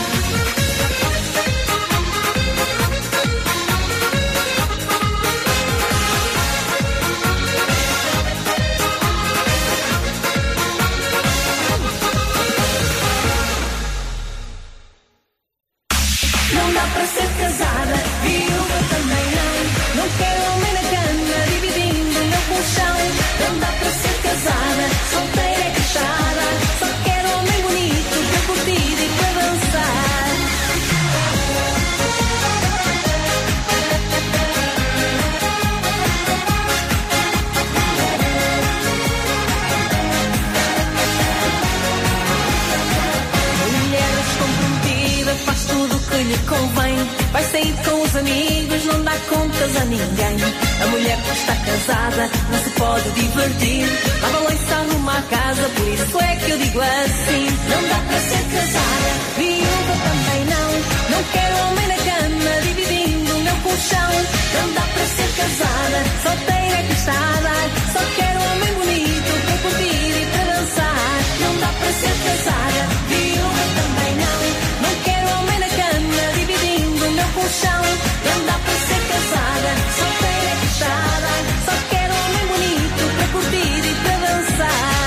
Para ser casada, viúva também não. Não quero homem na cama, dividindo o meu colchão. Não dá para ser casada, solteira é queixada. Só quero homem bonito para curtir e para dançar. que lhe convém. Vai sair com os amigos, não dá contas a ninguém. A mulher que está casada não se pode divertir. Lava a louça, arruma a casa, por isso é que eu digo assim: não dá para ser casada, viúva também não. Não quero homem na cama, dividindo o meu colchão. Não dá para ser casada, solteira que está a dar. Só quero homem bonito para curtir e para dançar. Não dá para ser casada, viúva também não. Não quero homem na cama, dividindo o meu colchão. Não dá para ser casada, solteira que está a dar. Só quero homem bonito para curtir e para dançar.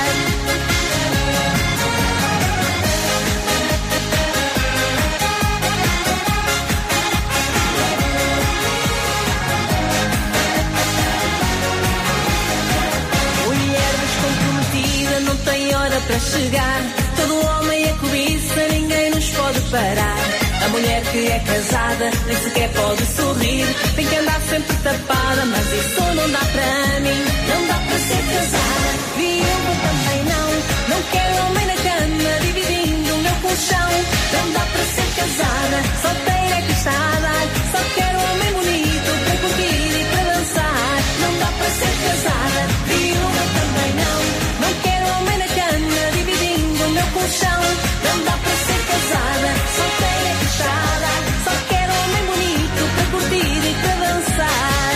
Não tem hora para chegar. Todo homem é cobiça, ninguém nos pode parar. A mulher que é casada nem sequer pode sorrir. Tem que andar sempre tapada, mas isso não dá para mim. Não dá para ser casada, viúva também não. Não quero homem na cama, dividindo o meu colchão. Não dá para ser casada, solteira que está a dar. Só quero homem bonito para curtir e para dançar. Não dá para ser casada, viúva também não. Não quero homem na cama, dividindo o meu colchão. Não dá para ser casada, solteira que está a dar. Só quero homem bonito para curtir e para dançar.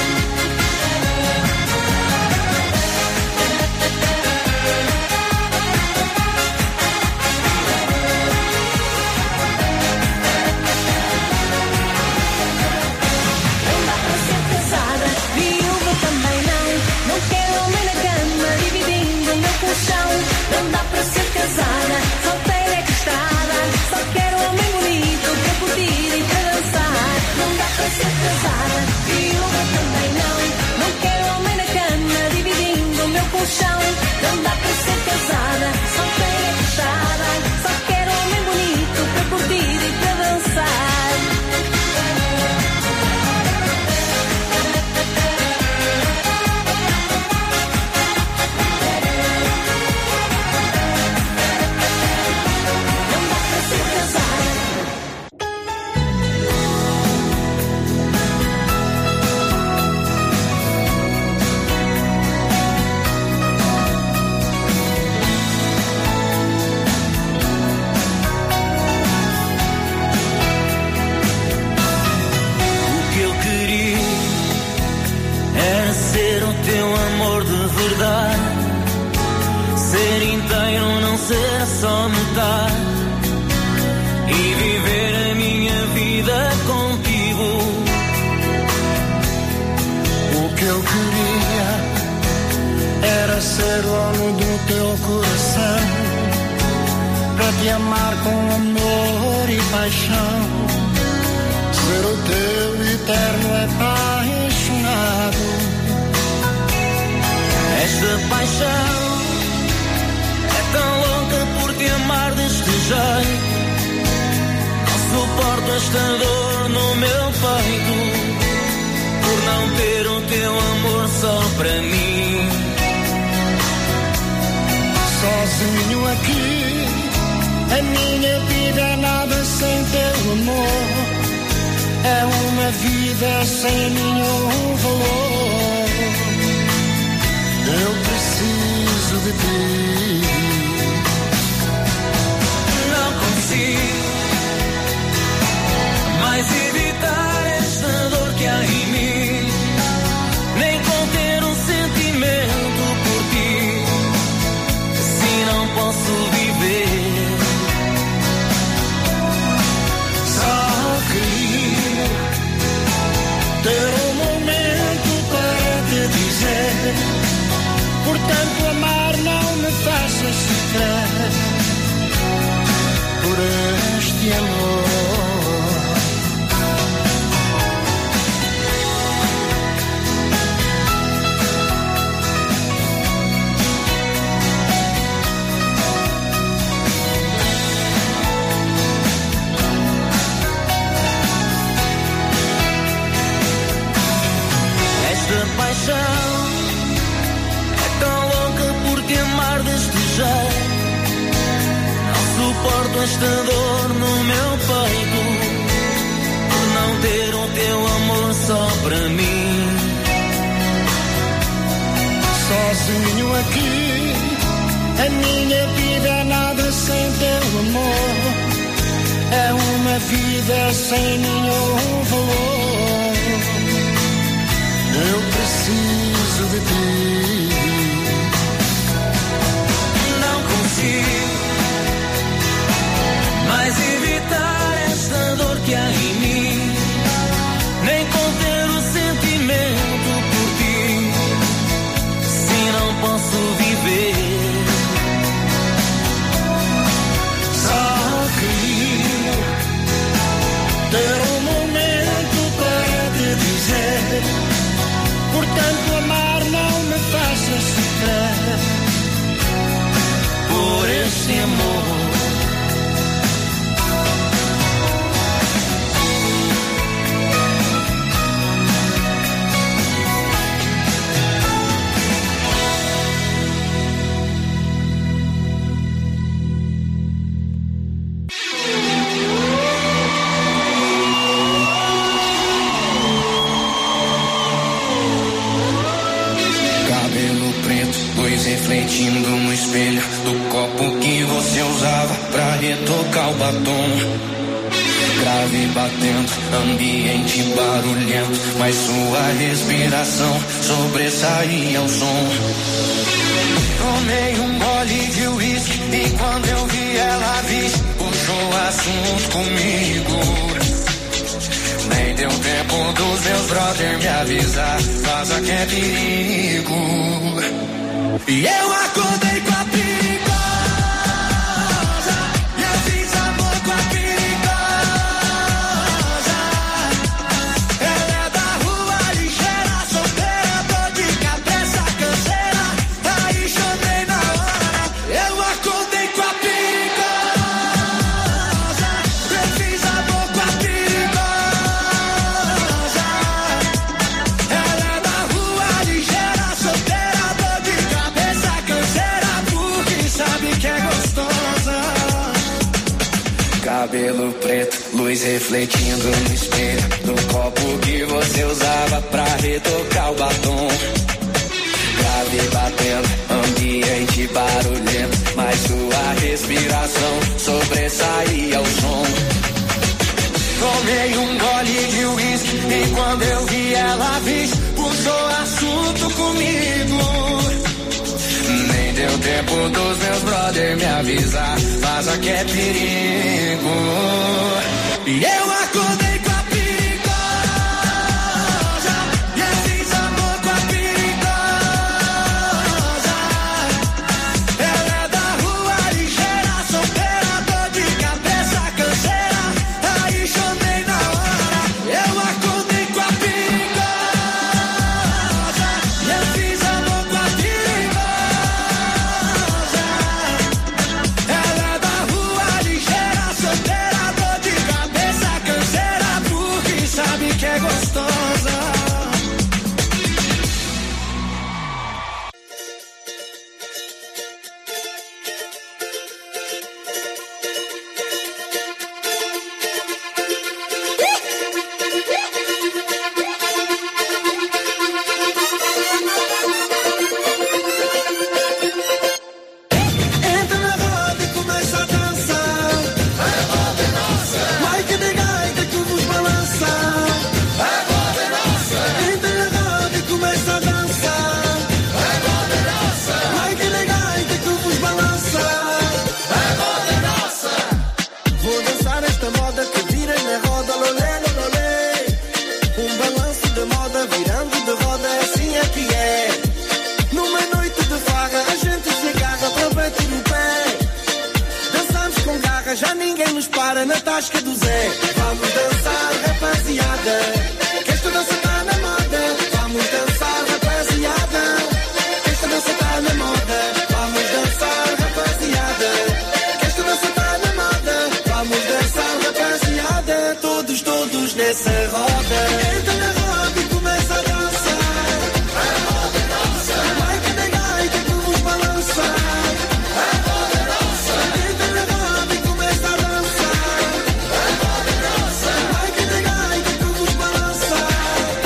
Não dá para ser casada, viúva também não. Não quero homem na cama, dividindo o meu colchão. Não dá para ser casada, solteira que está a dar. Só quero homem bonito para curtir e para dançar. Não dá para ser casada, viúva também não. Não quero homem na cama, dividindo o meu colchão. Não dá para ser casada, solteira que está a dar. Só quero homem bonito para curtir e para dançar. Ser inteiro, não ser só metade. E viver a minha vida contigo. O que eu queria era ser dono do teu coração, para te amar com amor e paixão, ser o teu eterno apaixonado. Esta paixão é tão louca por te amar deste jeito. Não suporto esta dor no meu peito, por não ter o teu amor só para mim. Sozinho aqui, a minha vida é nada sem teu amor. É uma vida sem nenhum valor. Eu preciso de ti. Não consigo mais evitar esta dor que há em mim, nem conter um sentimento por ti. Se não posso viver, só queria ter um momento para te dizer: portanto, amar não me faça sofrer por este amor. esta paixão é tão louca por te amar deste jeito. Não suporto esta dor no meu peito, só pra mim. Sozinho aqui, a minha vida é nada sem teu amor. É uma vida sem nenhum valor. Eu preciso de ti. Não consigo mais evitar esta dor que há em mim, nem conter o sentimento por ti. Se não posso viver, só queria ter um momento para te dizer: portanto, amar não me faça sofrer por este amor. Refletindo no espelho do copo que você usava pra retocar o batom. Grave batendo, ambiente barulhento, mas sua respiração sobressaía ao som. Tomei um gole de uísque e quando eu vi ela puxou assunto comigo. Nem deu tempo dos meus brothers me avisar, vaza que é perigo. E eu acordei com a perigosa, e eu fiz amor com a perigosa. Ela é da rua, ligeira, solteira, dor de cabeça, canseira. Aí chamei na hora, eu acordei com a perigosa, eu fiz amor com a perigosa. Ela é da rua, ligeira, solteira, dor de cabeça, canseira, porque sabe que é gostosa. Cabelo preto, luz refletindo no espelho do copo que você usava pra retocar o batom. Grave batendo, ambiente barulhento, mas sua respiração sobressaía ao som. Tomei um gole de uísque e quando eu vi ela puxou assunto comigo. Nem deu tempo dos meus brothers me avisar, vaza que é perigo. E eu acordei com a perigosa, e eu fiz amor com a perigosa. Ela é da rua, ligeira, solteira, dor de cabeça, canseira. Aí chamei na hora, eu acordei com a perigosa, e eu fiz amor com a perigosa. Ela é da rua, ligeira, solteira, dor de cabeça, canseira, porque sabe que é gostosa. Entra na roda e começa a dançar. É roda nossa. Vai que de gaita que vos balança. É roda nossa. Entra na roda e começa a dançar. É roda nossa. Vai que de gaita que vos balança. É roda nossa. Vou dançar esta moda que vira na roda, lolé, lolé. Um balanço de moda virando de roda, assim é que é. Numa noite de farra a gente se agarra para bater o pé. Dançamos com garra, já ninguém nos para na tasca do Zé. Vamos dançar, rapaziada, que esta dança tá na moda. Vamos dançar, rapaziada, que esta dança tá na moda. Vamos dançar, rapaziada, que esta dança tá na moda. Vamos dançar, rapaziada, todos, todos nessa roda. Entra na roda e começa a dançar. É roda nossa. Vai que de gaita que vos balança. É roda nossa. Entra na roda e começa a dançar. É roda nossa. Vai que de gaita que vos balança.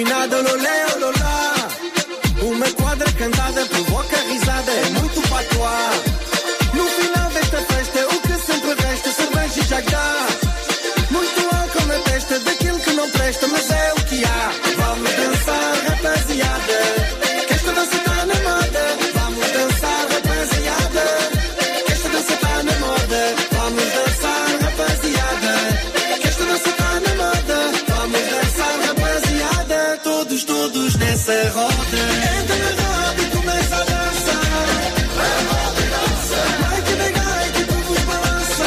finada, ololé, ololá. Uma quadra cantada provoca risada, é muito patois. No final desta festa, o que sempre resta, cerveja e jagdá. Muito álcool na testa, daquilo que não presta, mas é o que há. Vamos dançar, rapaziada, que esta dança tá na moda. Vamos dançar, rapaziada, que esta dança tá na moda. Vamos dançar, rapaziada, que esta dança tá na moda. Vamos dançar, rapaziada, todos, todos nessa roda. Entra na roda e começa a dançar. Vai que negar que tu vos balança.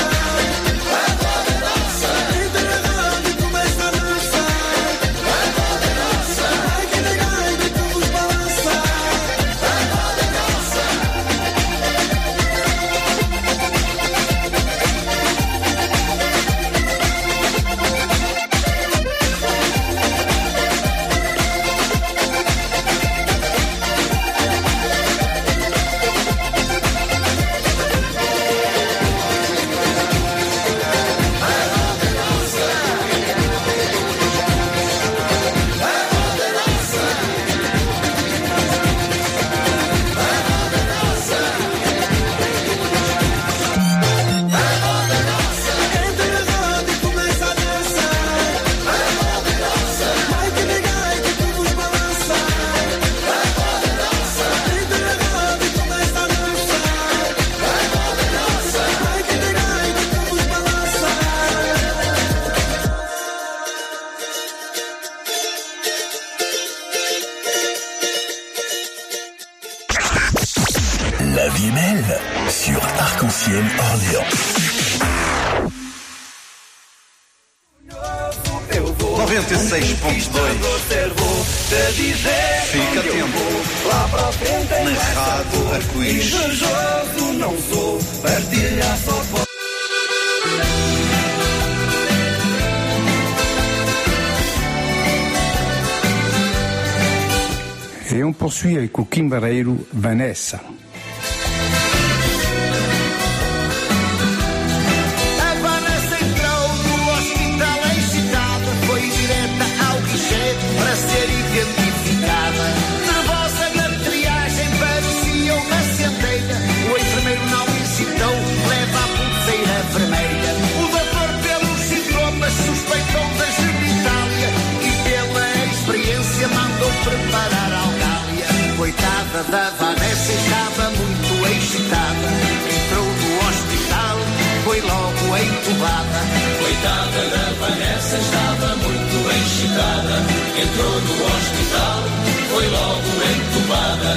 Entra na roda e começa a dançar. Vai que negar que tu vos balança. La vie est belle sur Arc-en-Ciel Orléans. 96.2. Fica atento. Na Rádio Arco-Íris. Não sou partilhar só. Et on poursuit avec o Kim Barreiro, Vanessa. A Vanessa entrou no hospital excitada, foi direta ao guichê para ser identificada. Nervosa na triagem, parecia uma centelha. O enfermeiro não hesitou, leva a pulseira vermelha. O doutor, pelos sintomas, suspeitou da genitália e pela experiência mandou preparar a algália. Coitada da Vanessa, estava muito excitada. Entrou no hospital, foi logo entubada. Coitada da Vanessa, estava muito excitada. Entrou no hospital, foi logo entubada.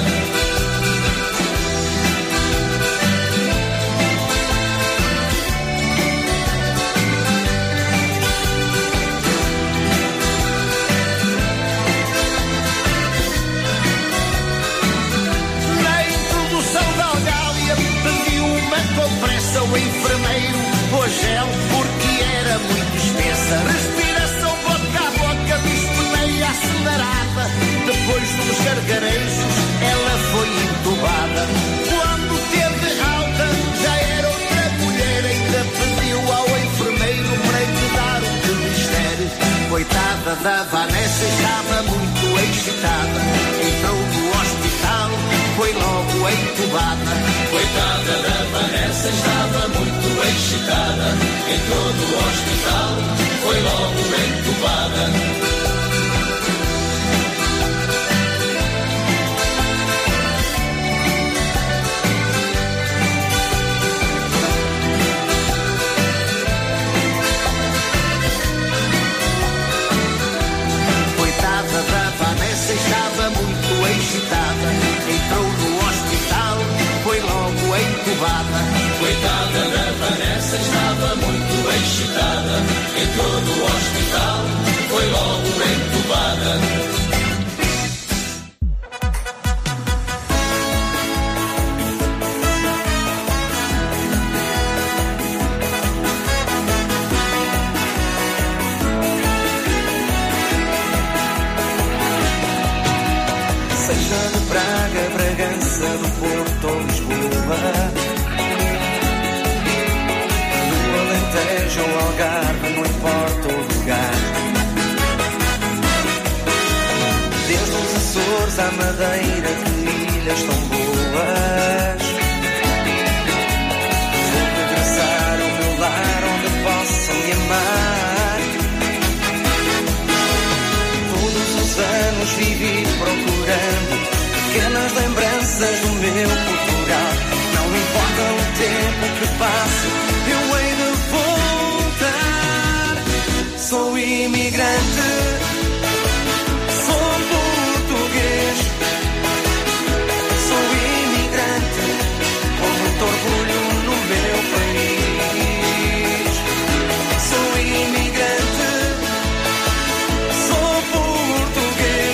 Compressa, o enfermeiro pôs gel porque era muito espessa. Respiração boca a boca, dispneia acelerada. Depois dos gargarejos ela foi entubada. Quando teve alta já era outra mulher. Ainda pediu ao enfermeiro para lhe dar um mistério. Coitada da Vanessa, estava muito excitada. Entrou no hospital, foi logo entubada. Coitada da Vanessa, estava muito excitada. Entrou no hospital, foi logo entubada. Coitada da Vanessa, estava muito excitada. Entrou no hospital, foi logo entubada. Coitada da Vanessa, estava muito excitada. Entrou no hospital, foi logo entubada. Seja de Braga, Bragança, do Porto ou Lisboa, do Alentejo ou Algarve, não importa o à madeira, que ilhas tão boas. Vou regressar ao meu lar onde possam me amar. Todos os anos vivi procurando pequenas lembranças do meu Portugal. Não importa o tempo que passe, eu hei de voltar. Sou imigrante, sou português. Sou imigrante, com muito orgulho no meu país. Sou imigrante, sou português.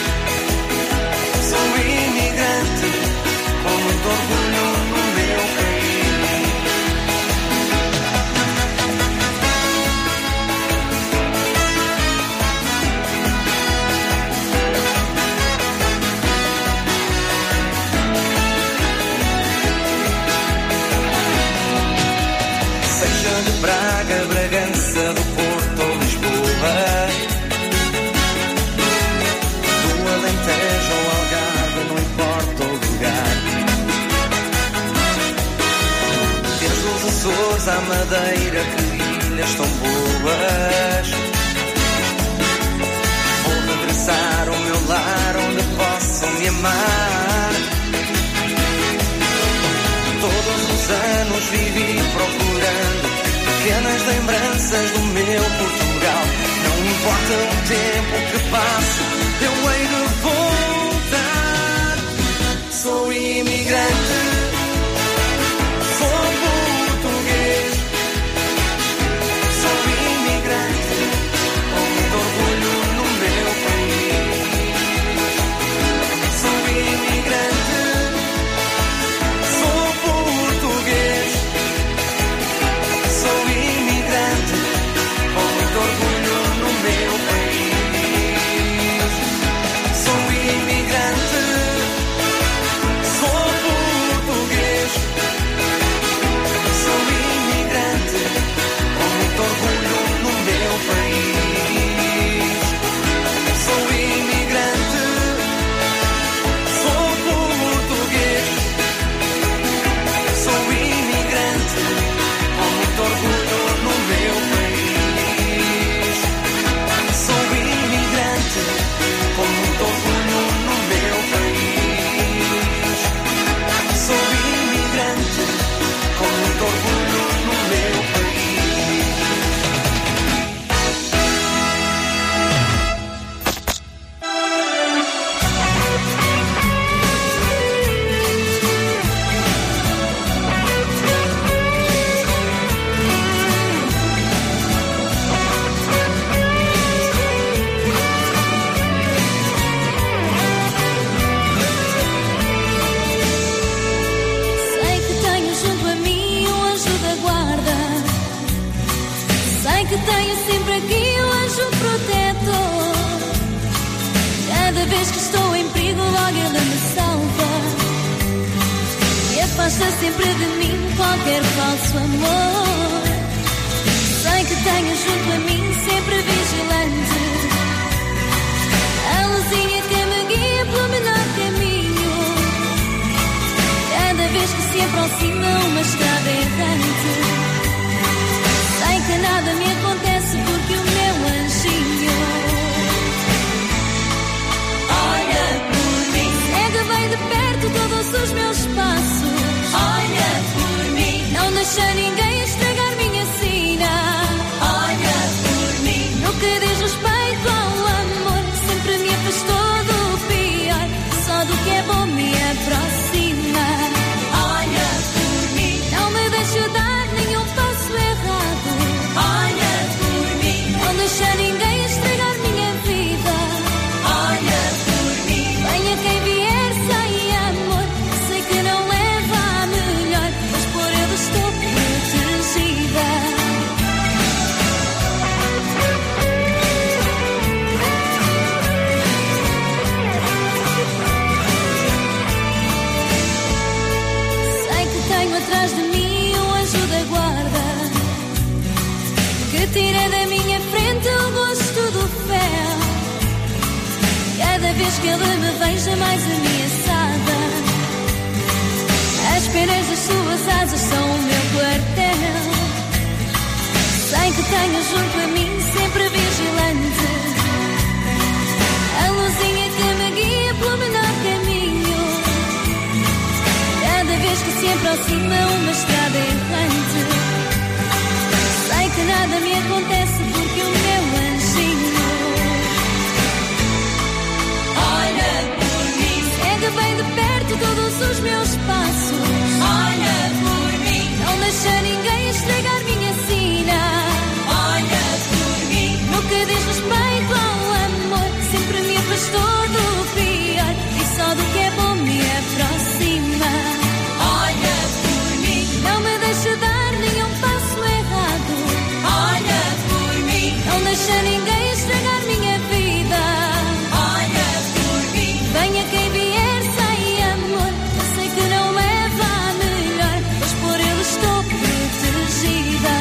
Sou imigrante, com muito orgulho no meu país. Seja de Braga, Bragança, do Porto ou Lisboa, do Alentejo ao Algarve, não importa o lugar. Desde os Açores à Madeira, que ilhas tão boas. Vou regressar ao meu lar onde possam me amar. Todos os anos vivi procurando pequenas lembranças do meu Portugal. Não importa o tempo que passe, eu hei de voltar. Sou imigrante, sou português. Sou imigrante, com muito orgulho no meu país. Sou imigrante, sou português. Sou imigrante, com muito orgulho no meu país. Sou imigrante, sou português. Sou imigrante, com muito orgulho no meu país. Sou imigrante, sou português. Sou imigrante, com muito orgulho no meu país. Sou imigrante, com muito orgulho no meu país. Sou imigrante, com muito orgulho no meu país. Sei que tenho junto a mim um anjo da guarda. Sei que tenho sempre aqui um anjo protetor. Cada vez que estou em perigo, logo ele me salva e afasta sempre de mim qualquer falso amor. Sei que tenho junto a mim sempre vigilante a luzinha que me guia pelo menor caminho. Cada vez que se aproxima uma estrada errante, sei que nada me acontece porque o meu anjinho olha por mim. Segue bem de perto todos os meus passos. Olha por mim. Não deixa ninguém estragar minha sina. Olha por mim. No que diz respeito ao amor, sempre me afastou do pior. Só do que é bom me aproxima. Olha por mim. Não me deixa dar nenhum passo errado. Olha que ele me veja mais ameaçada. As penas das suas asas são o meu quartel. Sei que tenho junto a mim sempre vigilante a luzinha que me guia pelo menor caminho. Cada vez que se aproxima uma estrada errante, sei que nada me acontece porque o meu anjinho olha por mim, segue bem de perto todos os meus passos. Olha por mim, não deixa ninguém estragar minha sina. Olha por mim, no que diz respeito ao amor, sempre me afastou do pior e só do que é bom me aproxima. Olha por mim, não me deixa dar nenhum passo errado. Olha por mim, não deixa ninguém estragar minha vida. Olha por mim, venha quem vier sem amor, eu sei que não leva a melhor, pois por ele estou protegida.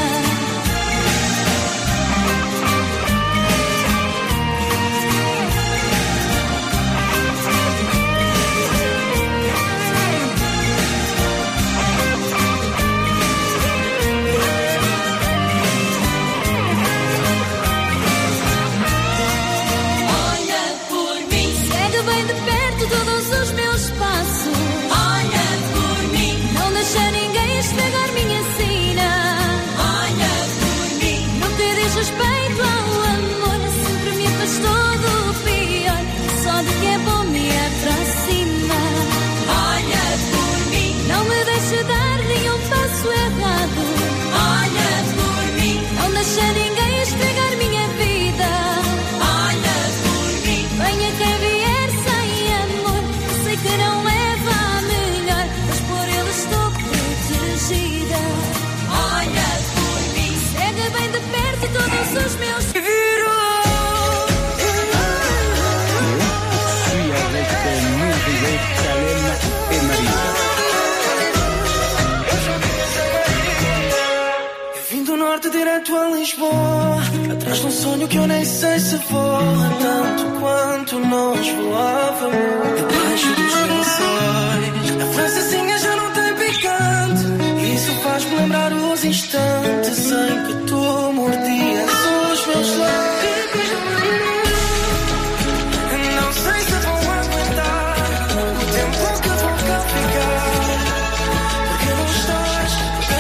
Olha por mim, segue bem de perto todos os meus passos. Olha por mim, não deixa ninguém estragar minha sina. Olha por mim, no que diz respeito ao amor, sempre me afastou do pior, só do que é bom me aproxima. Olha por mim, não me deixa dar nenhum passo errado. Olha por mim, não deixa ninguém estragar minha vida. Olha por mim, venha quem vier sem amor, eu sei que não leva a melhor, pois por ele estou protegida. Olha por mim, segue bem de perto todos os meus Je suis avec Muriel, Kalem et Maria. Eu vim do norte direto a Lisboa, atrás de um sonho que eu nem sei se voa tanto quanto nós voávamos. Debaixo dos lençóis, a francesinha já não tem picante, isso faz-me lembrar os instantes em que tu mordias os meus lábios. Não sei se vou aguentar o tempo que vou cá ficar, porque não estás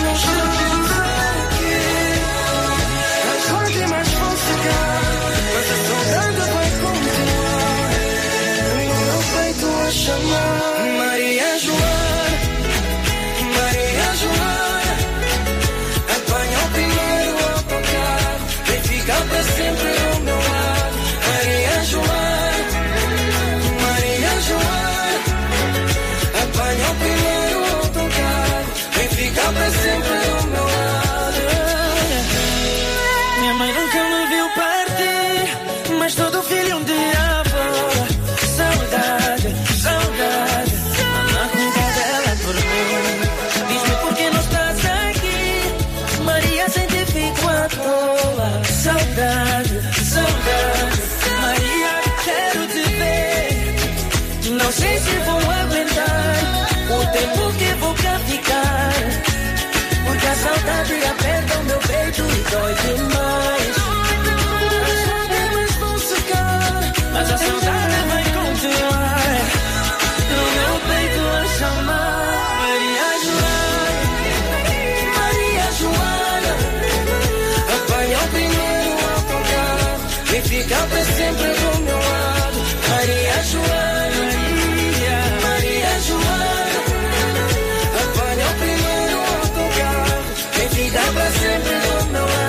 aqui. As lágrimas vão secar, mas a saudade vai continuar no meu peito a chamar. Maria Joana, Maria Joana, apanha o primeiro autocarro, vem ficar para sempre ao meu lado. Maria Joana, Maria Joana, apanha o primeiro autocarro, vem ficar para sempre ao meu lado. Minha mãe nunca me viu partir, mas todo filho um dia volta. Saudade, saudade, mamãe cuida dela por mim. Diz-me por que não estás aqui, Maria, sem ti fico à toa. Saudade, saudade, Maria, quero te ver. Não sei se vou aguentar o tempo que vou cá ficar, porque a saudade aperta o meu peito e dói demais. As lágrimas vão secar, mas a saudade vai continuar no meu peito a chamar. Maria Joana, Maria Joana, apanha o primeiro autocarro, vem ficar para sempre do meu lado. Maria Joana, Maria Joana, apanha o primeiro autocarro, vem ficar para sempre do meu lado.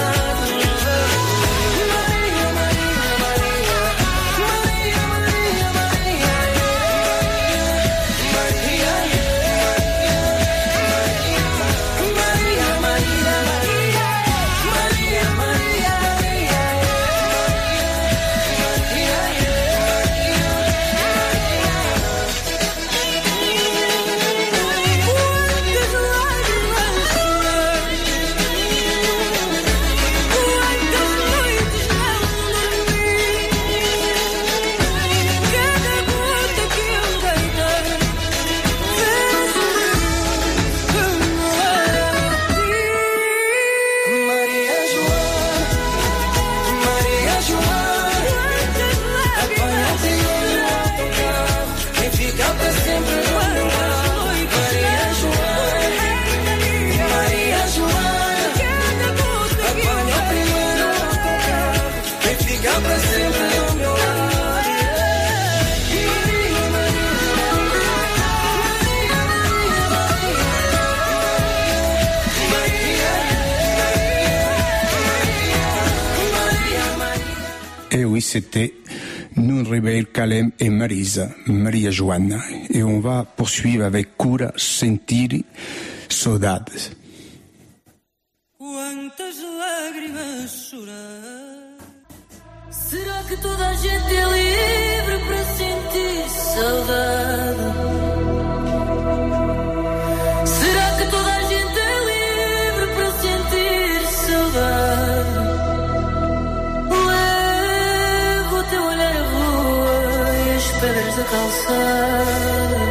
Maria, Maria, Maria, Maria, Maria, Maria, Maria, Maria, Maria, Maria, Maria, Maria, Et oui, c'était Nun Ribeiro Calem et Maria Joana. Et on va poursuivre avec Cura Sentir Saudades. Quantas lágrimas chorar? Será que toda a gente é livre para sentir saudade? Será que toda a gente é livre para sentir saudade? Levo o teu olhar à rua e as pedras da calçada.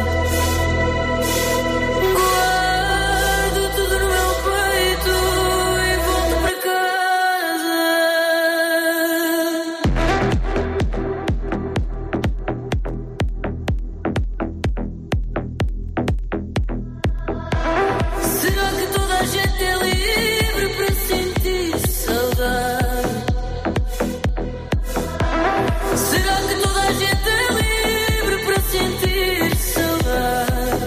Guardo tudo no meu peito e volto para casa. Será que toda a gente é livre para sentir saudade? Será que toda a gente é livre para sentir saudade?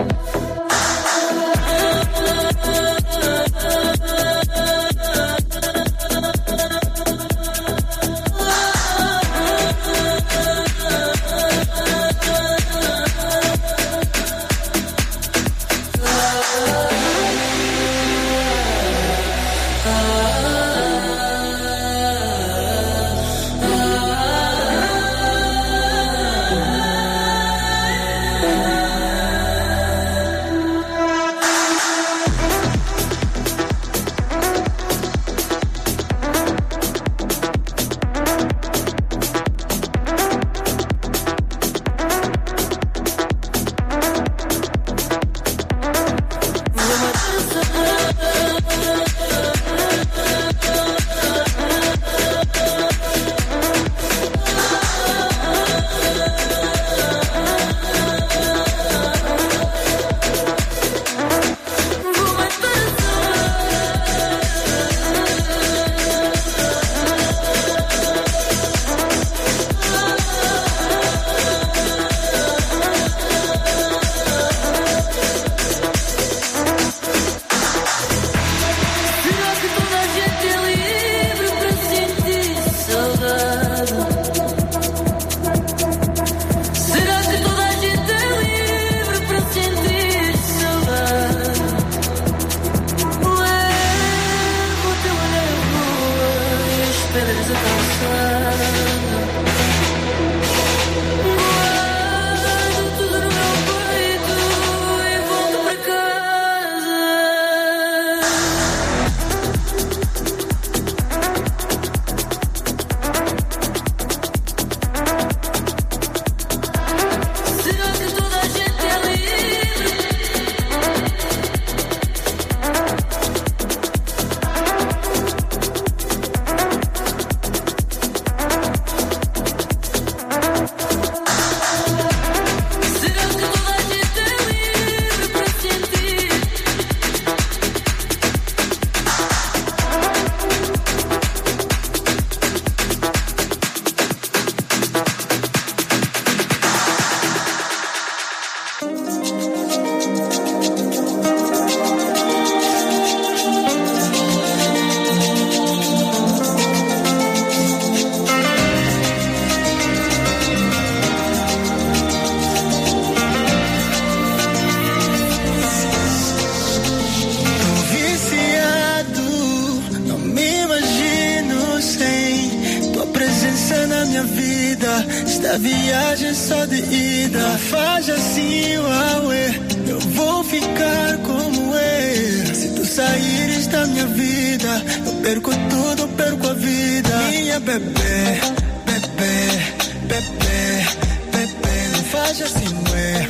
Esta viagem só de ida. Faz assim, uauê. Eu vou ficar como é. Se tu saíres da minha vida, eu perco tudo, perco a vida. Minha bebê, bebê, bebê, bebê. Não faz assim, ué.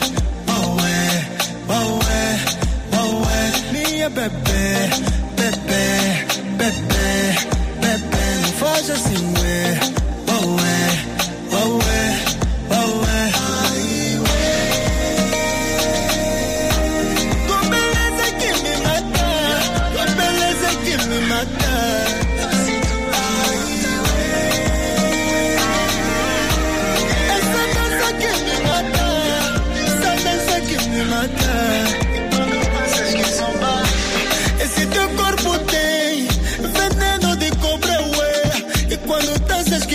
Uauê, uauê, uauê. Minha bebê, bebê, bebê, bebê. Não faz assim, ué. Uauê, uauê, uauê. Tua beleza que me mata, tua beleza que me mata. Essa dança que me mata, essa dança que me mata. Esse teu corpo tem veneno de cobra, ué. E quando danças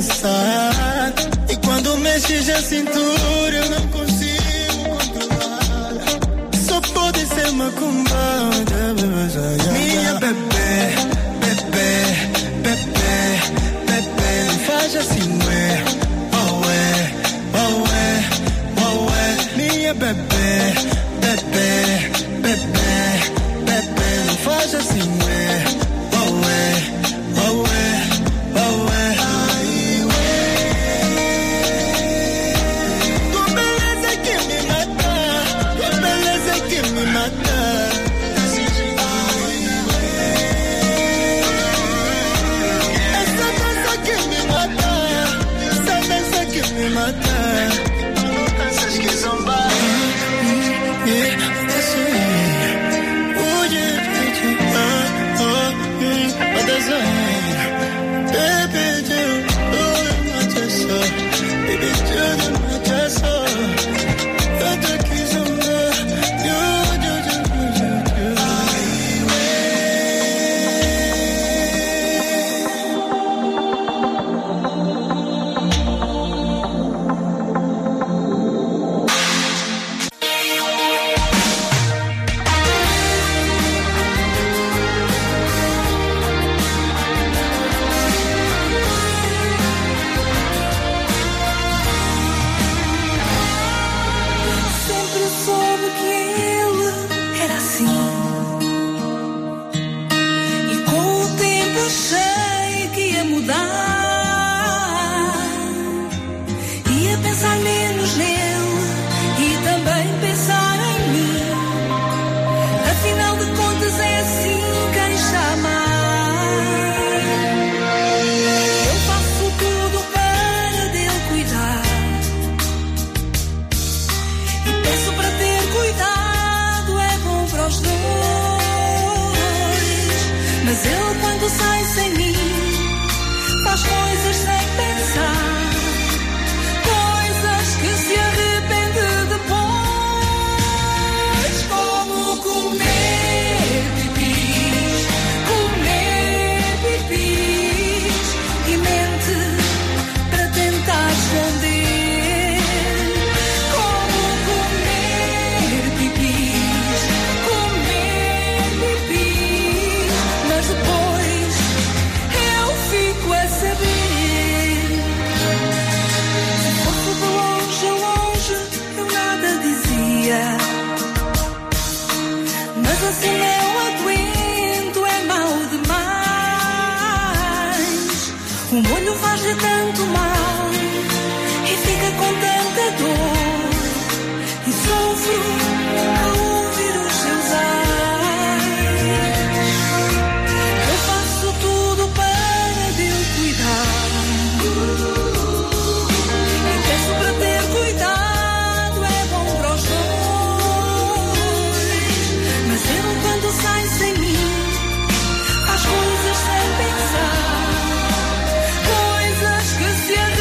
dançar. E quando mexes a cintura eu não consigo controlar. Só pode ser macumbada. Minha bebê, bebê, bebê, bebê, não faz assim, ué, oh é, oh é, oh é. Minha bebê, bebê, bebê, bebê, não faz assim, ué, oh é, oh é, oh é. Ai, ué. Tua beleza que me mata, tua beleza que me mata. Essa dança que me mata, essa dança que me mata. Danças que zombar. O molho faz-lhe tanto mal e fica com tanta dor e sofro a ouvir os seus ais. Eu faço tudo para de o cuidar e peço para ter cuidado, é bom para os dois. Mas ele quando sai sem mim faz coisas sem pensar, coisas que se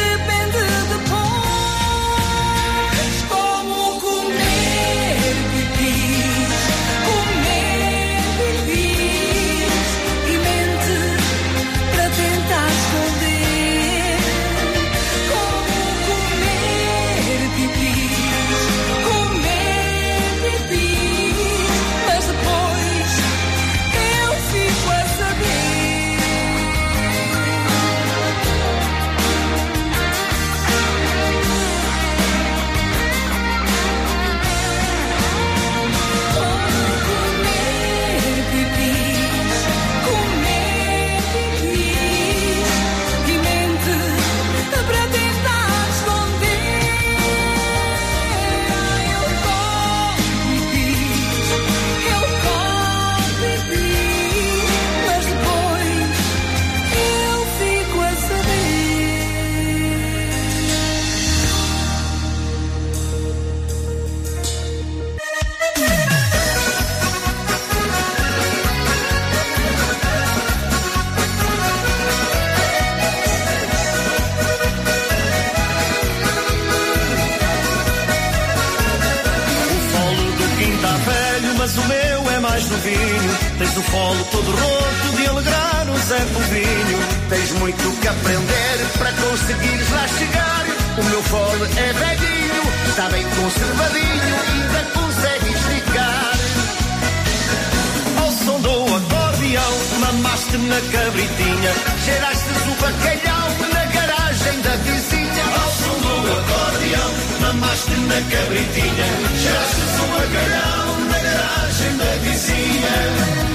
mas o meu é mais novinho. Tens o colo todo roto de alegrar o Zé Povinho. Tens muito que aprender para conseguires lá chegar. O meu fole é velhinho, está bem conservadinho, ainda consegue esticar. Ao som do acordeão, mamaste na cabritinha, cheiraste o bacalhau na garagem da vizinha. Ao som do acordeão, mamaste na cabritinha, cheiraste o bacalhau na garagem da vizinha.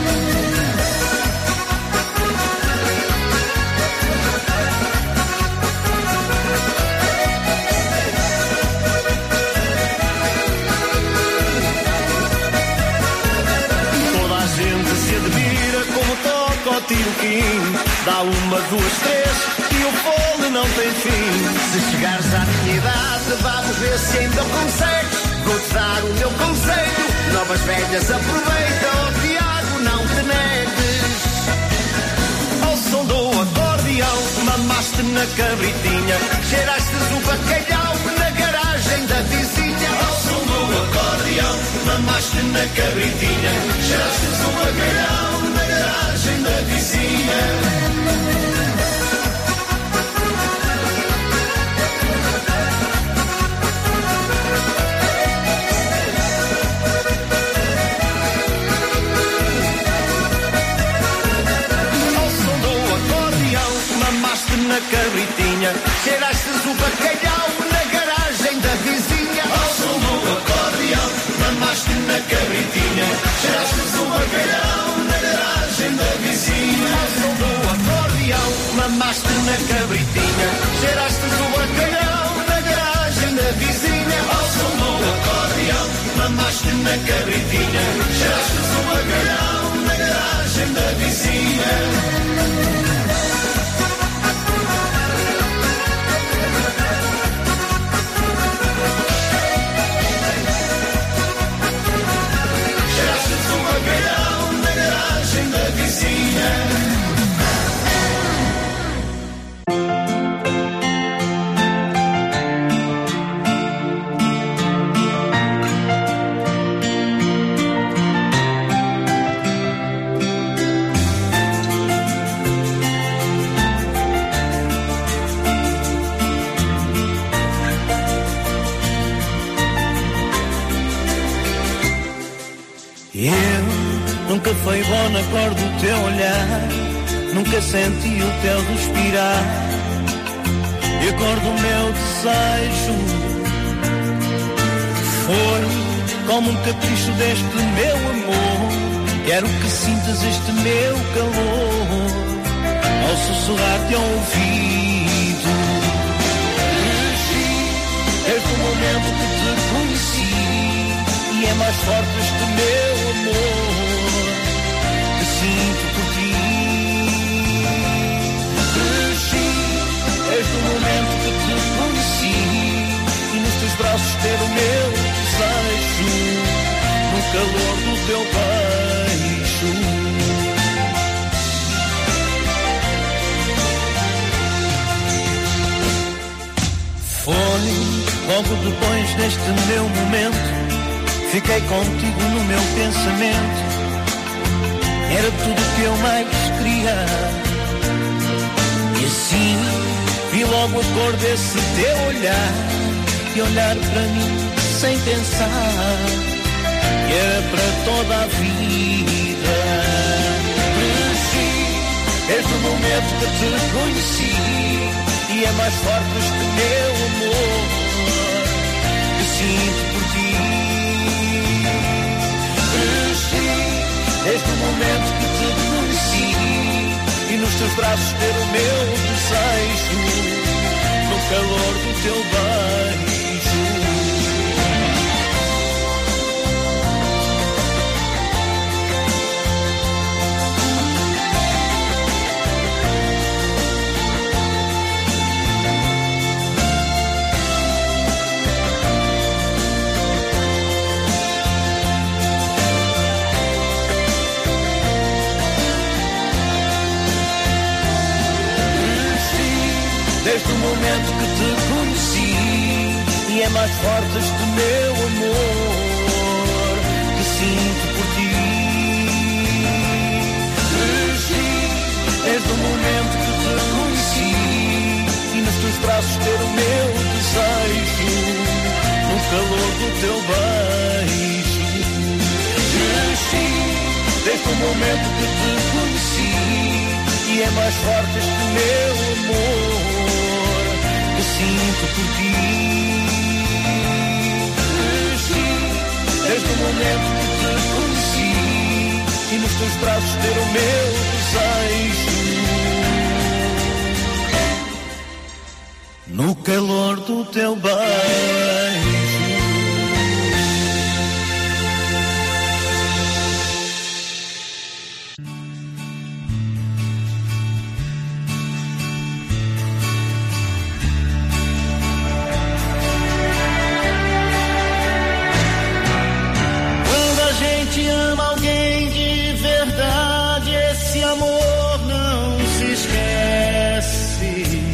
Ao tiro-quim, dá uma, duas, três e o fole não tem fim. Se chegares à minha idade, vamos ver se ainda consegues. Vou-te dar o meu conselho, novas velhas aproveita, oh Tiago, não te negues. Ao som do acordeão, mamaste na cabritinha, cheiraste o bacalhau na garagem da vizinha. Ao som do acordeão, mamaste na cabritinha, cheiraste o bacalhau na garagem da vizinha. Ao som do acordeão, mamaste na cabritinha, cheiraste o bacalhau na garagem da vizinha. Ao som do acordeão, mamaste na cabritinha, cheiraste o bacalhau na garagem da vizinha. Ao som do acordeão, mamaste na cabritinha, cheiraste o bacalhau na garagem da vizinha. Ao som do acordeão, mamaste na cabritinha, cheiraste o bacalhau na garagem da vizinha. Nunca foi bom na cor do teu olhar, nunca senti o teu respirar, e a cor do meu desejo foi como um capricho deste meu amor. Quero que sintas este meu calor ao sussurrar-te ao ouvido. Desde o momento que te conheci, e é mais forte este meu amor que sinto por ti. Cresci desde o momento que te conheci, e nos teus braços ter o meu desejo, no calor do teu beijo. Foi logo depois deste meu momento, fiquei contigo no meu pensamento. Era tudo que eu mais queria, e assim vi logo a cor desse teu olhar, e olhar para mim sem pensar que era para toda a vida. Cresci desde o momento que te conheci, e é mais forte este meu amor que sinto por ti. Desde o momento que te conheci, e nos teus braços ter o meu desejo, no calor do teu beijo. Desde o momento que te conheci, e é mais forte este meu amor que sinto por momento que te conheci. E é mais forte este meu amor que sinto por ti. Cresci desde o momento que te conheci e nos teus braços ter o meu desejo. No calor do teu beijo. Quando a gente ama alguém de verdade, esse amor não se esquece.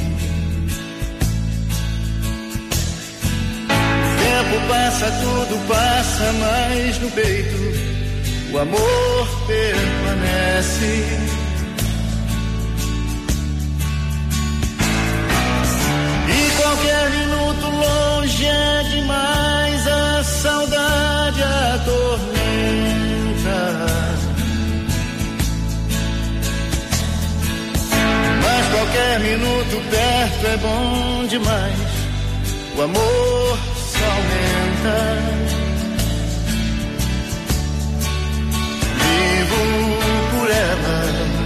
Passa, tudo passa, mas no peito o amor permanece. E qualquer minuto longe é demais, a saudade atormenta. Mas qualquer minuto perto é bom demais, o amor aumenta. Vivo por ela.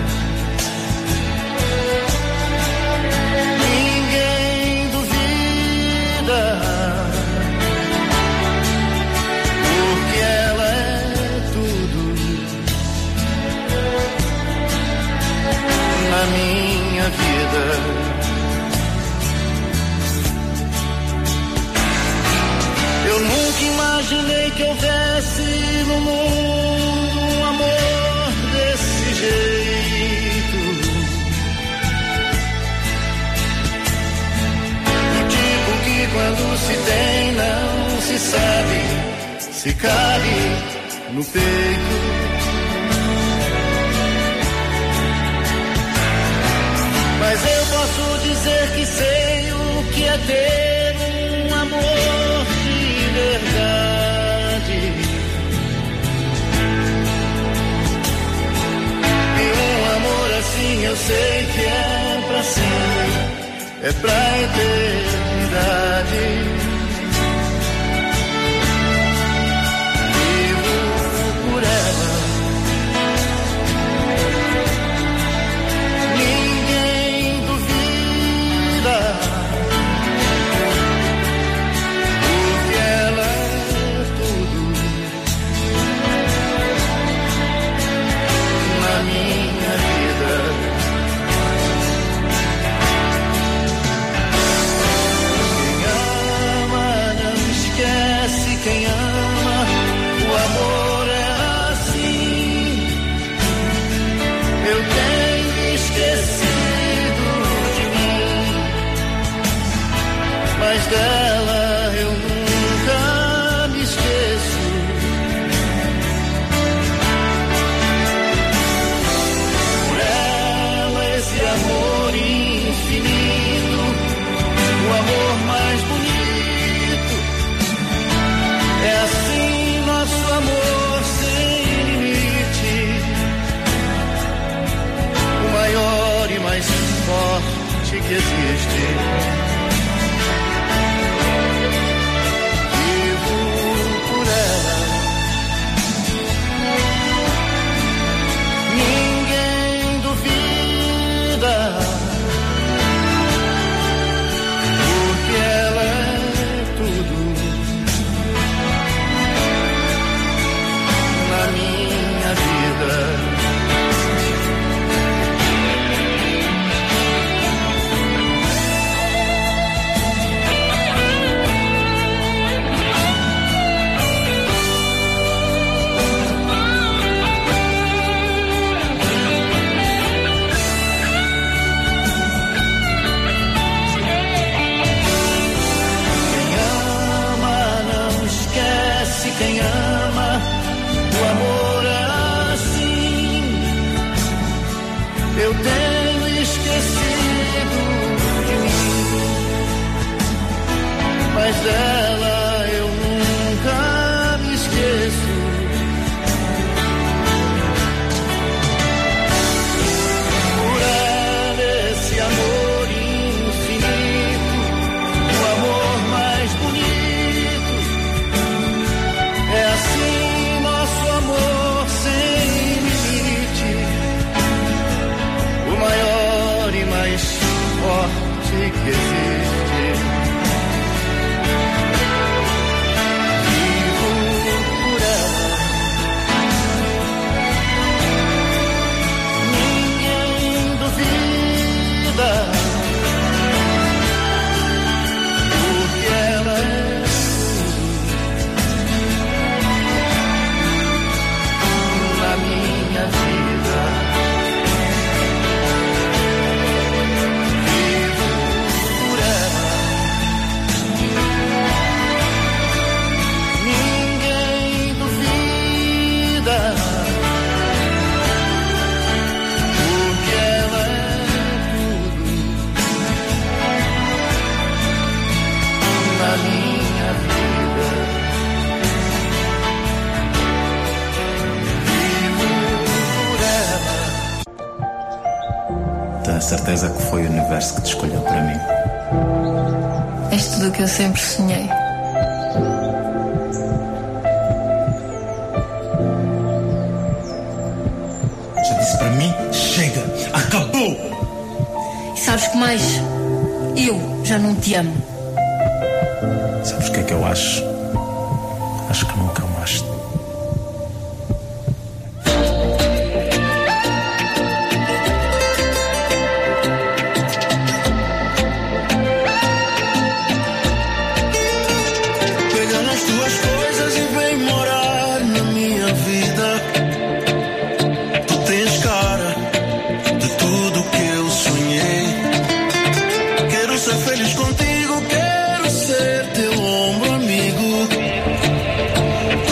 Ninguém duvida, porque ela é tudo na minha vida. Eu nunca imaginei que houvesse no mundo um amor desse jeito. Do tipo que quando se tem não se sabe se cabe no peito. Mas eu posso dizer que sei o que é ter um amor verdade. E um amor assim eu sei que é pra sempre, é pra eternidade. Vivo por ela. Ninguém duvida, minha vida. Quem a certeza que foi o universo que te escolheu para mim. És tudo o que eu sempre sonhei. Já disse para mim, chega, acabou! E sabes que mais? Eu já não te amo. Sabes o que é que eu acho? Acho que nunca amaste. Pega nas tuas coisas e vem morar na minha vida. Tu tens cara de tudo que eu sonhei. Quero ser feliz contigo, quero ser teu ombro amigo.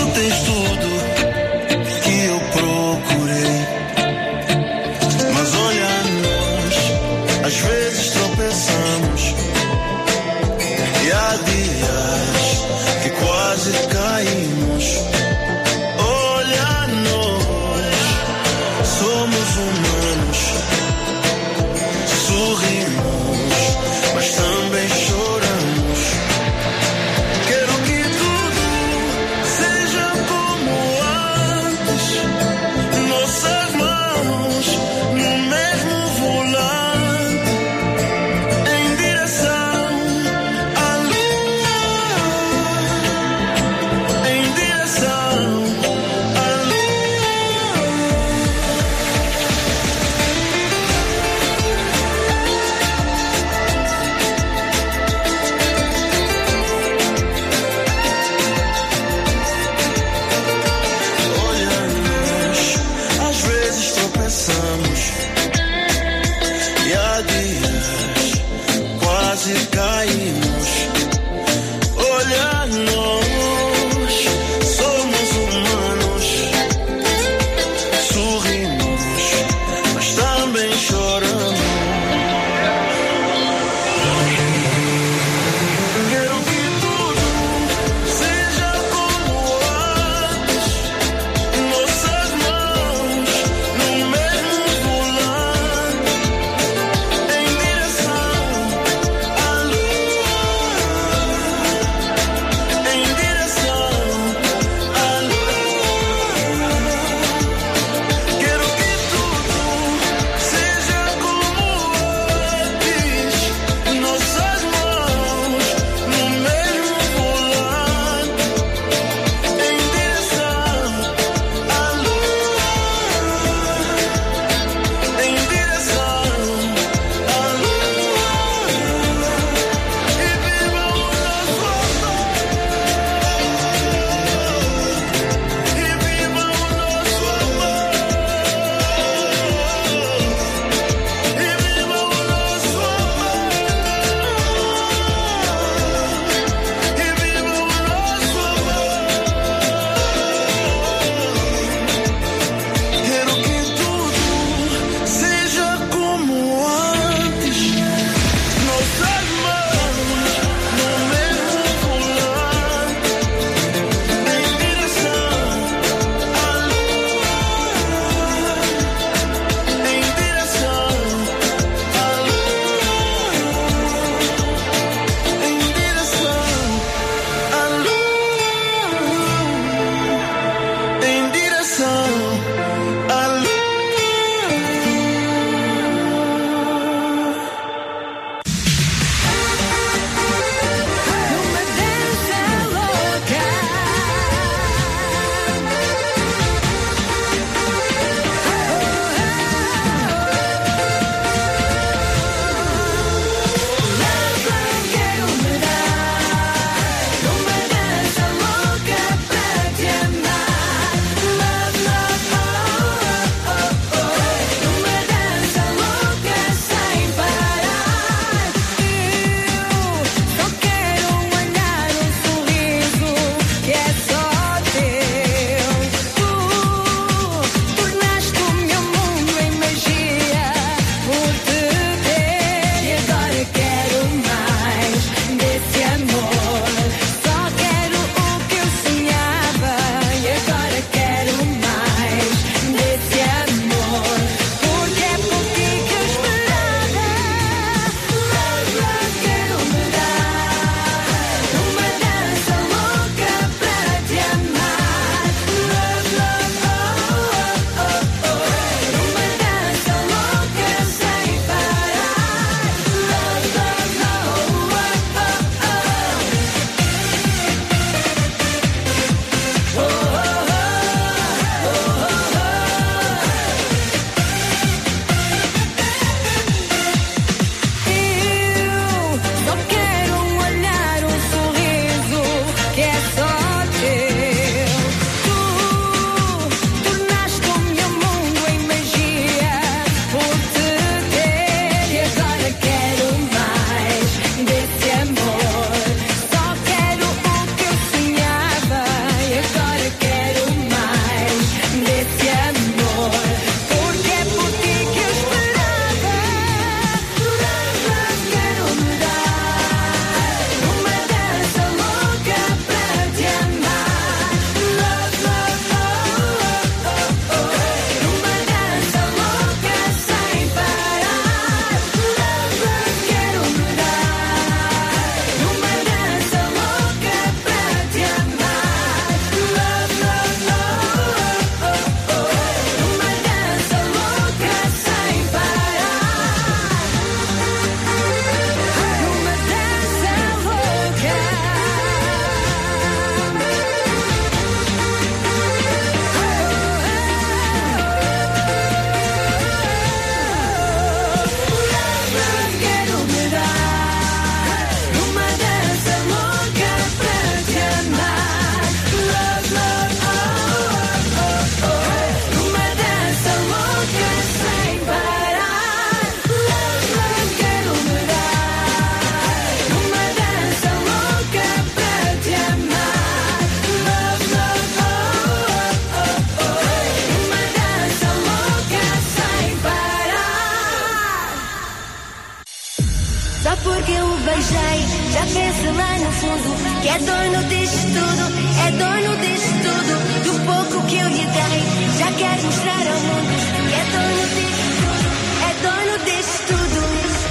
pensa lá no fundo que é dono disto tudo, é dono disto tudo, do pouco que eu lhe dei. Já quer mostrar ao mundo que é dono disto tudo, é dono disto tudo.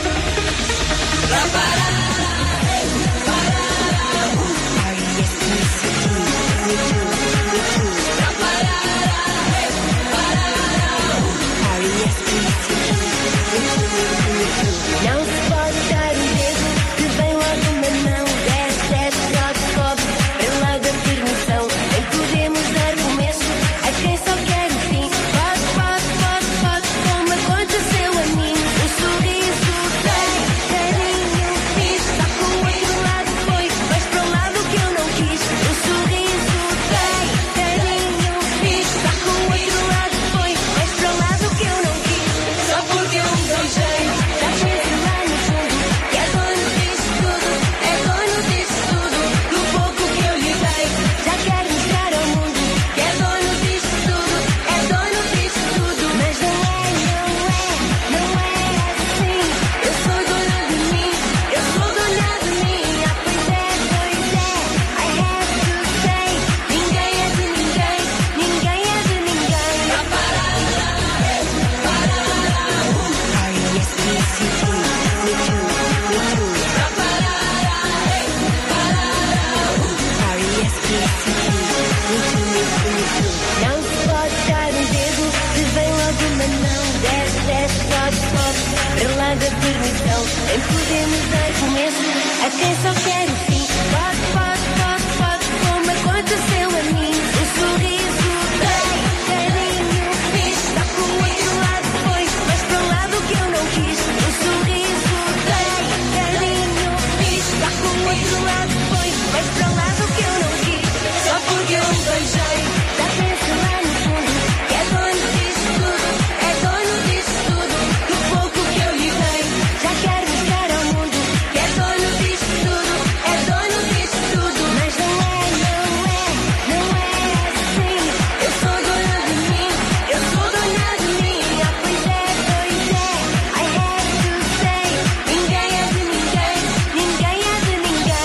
Não se pode dar um dedo que vem logo uma mão. 10 só de cobre, para lá da permissão. Nem podemos dar começo a quem só quer o fim. Pode, como aconteceu a mim. O sorriso tem carinho, está com o outro lado, foi, mas para o lado que eu não quis. O sorriso tem carinho, está com o outro lado, foi, mas para o lado que eu não quis. Só porque eu me beijei. Já penso lá no fundo que é dono disto tudo, é dono disto tudo, do pouco que eu lhe dei. Já quer mostrar ao mundo que é dono disto tudo, é dono disto tudo. Mas não é assim. Eu sou dona de mim, eu sou dona de mim. Ah, pois é, I have to say. Ninguém é de ninguém, ninguém é de ninguém. Não se pode dar um dedo que vem logo uma mão. 10 só de cobre, para lá da permissão. Nem podemos dar começo a quem só quer o fim. Pode, como aconteceu a mim. O sorriso tem carinho, está com o outro lado, foi, mas para o lado que eu não quis. O sorriso tem carinho, está com o outro lado, foi, mas para o lado que eu não quis. Só porque eu me beijei. Já penso lá no fundo que é dono disto tudo, é dono disto tudo, do pouco que eu lhe dei. Já quer mostrar ao mundo que é dono disto tudo, é dono disto tudo. Mas não é assim. Eu sou dona de mim, eu sou dona de mim. Ah, pois é, I have to say. Ninguém é de ninguém, ninguém é de ninguém.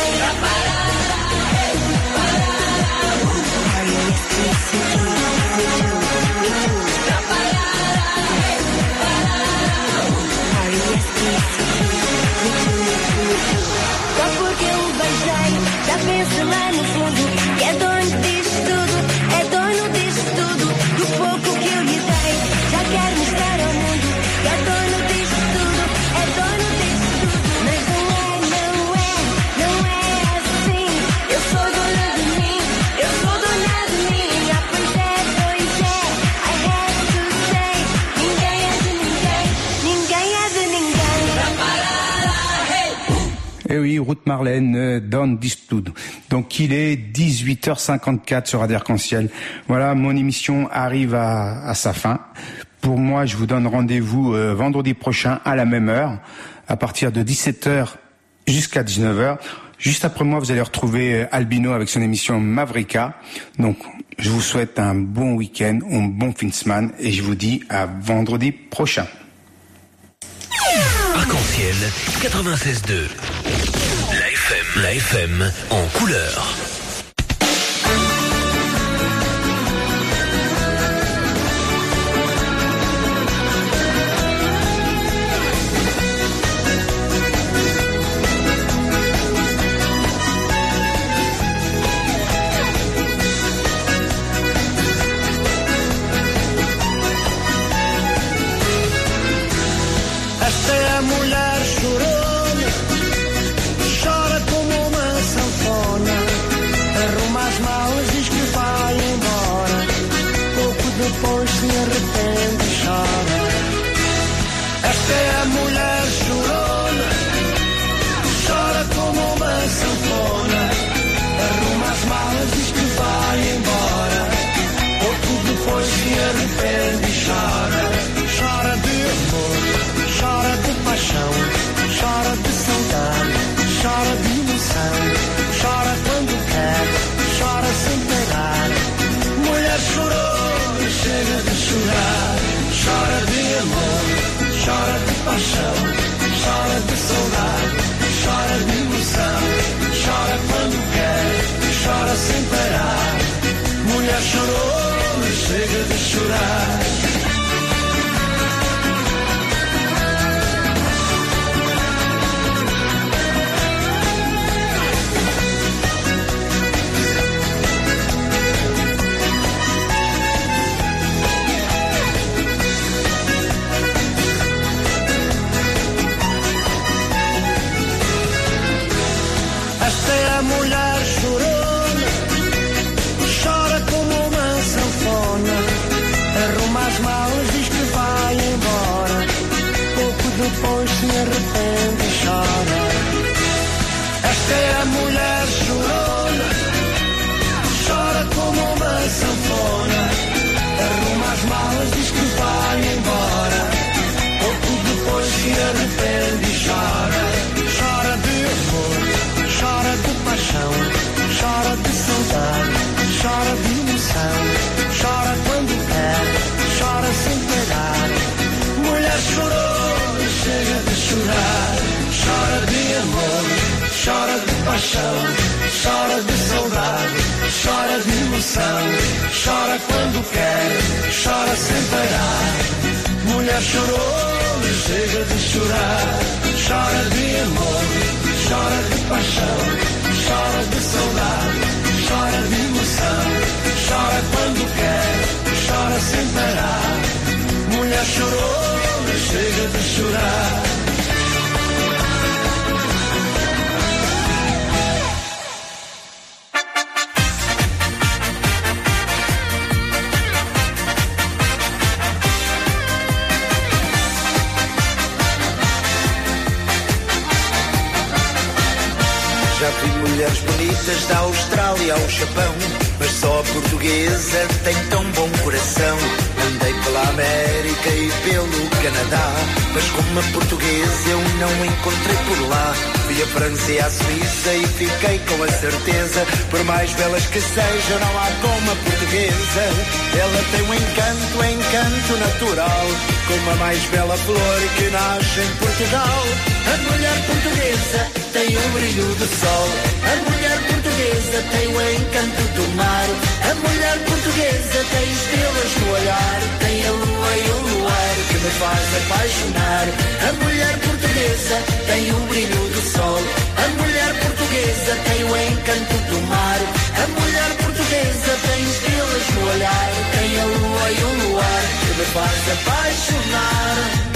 Só porque eu o beijei, já penso lá no fundo que é dono disto tudo, é dono disto tudo, do pouco que eu lhe dei. Já quer mostrar ao mundo que é dono disto tudo, é dono disto tudo. Mas não é assim. Eu sou dona de mim, eu sou dona de mim. Ah, pois é, I have to say. Ninguém é de ninguém, ninguém é de ninguém. Et oui, Ruth Marlène, Down Disto Tudo. Donc il est 18h54 sur Radio Arc-en-Ciel. Voilà, mon émission arrive à sa fin. Pour moi, je vous donne rendez-vous vendredi prochain à la même heure, à partir de 17h jusqu'à 19h. Juste après moi, vous allez retrouver Albino avec son émission Mavrika. Donc, je vous souhaite un bon week-end, un bon fin de semaine, et je vous dis à vendredi prochain. Arc-en-Ciel 96.2. La FM en couleur. Esta é a mulher chorona, chora como uma sanfona, arruma as malas, diz que vai embora, pouco depois se arrepende e chora. Esta é a mulher chorona, chora como uma sanfona, arruma as malas, diz que vai embora, pouco depois se arrepende e chora. Chora de amor, chora de paixão, chora de saudade, chora de emoção, chora quando quer, chora sem parar. Mulher chorona, chega de chorar, chora de amor, chora de paixão, chora de saudade, chora de emoção. chora quando quer, chora sem parar. Mulher chorona, chega de chorar. Esta é a mulher chorona, chora como uma sanfona, arruma as malas, diz que vai embora, pouco depois se arrepende e chora. Esta é a mulher chorona, chora como uma sanfona, arruma as malas, diz que vai embora, pouco depois se arrepende e chora. Chora de amor, chora de paixão, chora de saudade, chora de emoção, chora quando quer, chora sem parar. Mulher chorona, chega de chorar. Chora de amor, chora de paixão, chora de saudade, chora de emoção, chora quando quer, chora sem parar. Mulher chorona, chega de chorar. Chora de amor, chora de paixão, chora de saudade, chora de emoção, chora quando quer, chora sem parar. Mulher chorona, chega de chorar. Já vi mulheres bonitas da Austrália ao Japão, mas só a portuguesa tem tão bom coração. Andei pela América e pelo Canadá, mas como a portuguesa eu não encontrei por lá. Fui a França e a Suíça e fiquei com a certeza, por mais belas que sejam, não há como a portuguesa. Ela tem um encanto natural, como a mais bela flor que nasce em Portugal. A mulher portuguesa tem o brilho do sol, a mulher portuguesa tem o encanto do mar, a mulher portuguesa tem estrelas no olhar, tem a lua e o luar que me faz apaixonar. A mulher portuguesa tem o brilho do sol, a mulher portuguesa tem o encanto do mar, a mulher portuguesa tem estrelas no olhar, tem a lua e o luar que me faz apaixonar.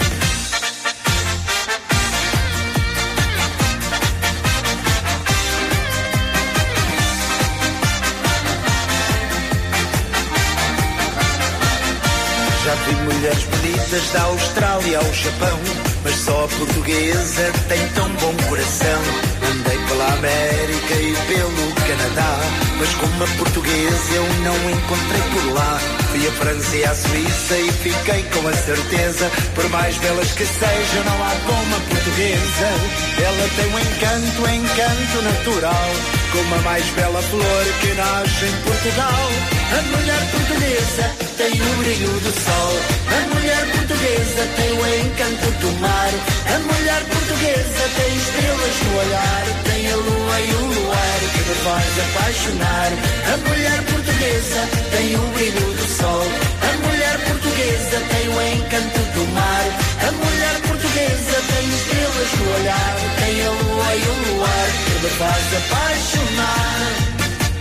Já vi mulheres bonitas da Austrália ao Japão, mas só a portuguesa tem tão bom coração. Andei pela América e pelo Canadá, mas como a portuguesa eu não encontrei por lá. Fui a França e a Suíça e fiquei com a certeza, por mais belas que sejam, não há como a portuguesa. Ela tem um encanto natural, como a mais bela flor que nasce em Portugal. A mulher portuguesa tem o brilho do sol, a mulher portuguesa tem o encanto do mar, a mulher portuguesa tem estrelas no olhar, tem a lua e o luar que me faz apaixonar. A mulher portuguesa tem o brilho do sol, a mulher portuguesa tem o encanto do mar, a mulher portuguesa tem estrelas no olhar, tem a lua e o luar que me faz apaixonar.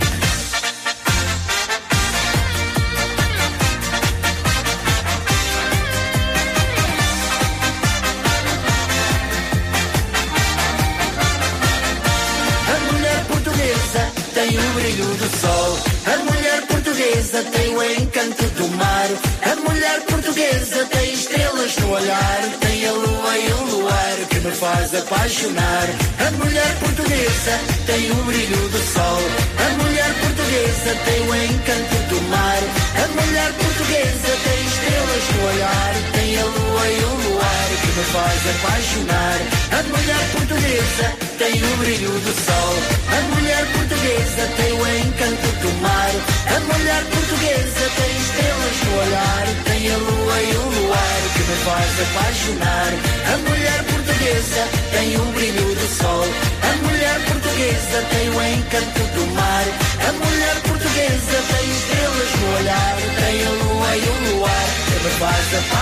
Tem o brilho do sol, a mulher portuguesa tem o encanto do mar, a mulher portuguesa tem estrelas no olhar, tem a lua e o luar que me faz apaixonar. A mulher portuguesa tem o brilho do sol, a mulher portuguesa tem o encanto do mar, a mulher portuguesa tem estrelas no olhar, tem a lua e o luar que me faz apaixonar. A mulher portuguesa tem o brilho do sol, a mulher portuguesa tem o encanto do mar, a mulher portuguesa tem estrelas no olhar, tem a lua e o luar que me faz apaixonar. A mulher portuguesa tem o brilho do sol, a mulher portuguesa portuguesa tem o encanto do mar. A mulher portuguesa tem estrelas no olhar, tem a lua e o luar, que me faz a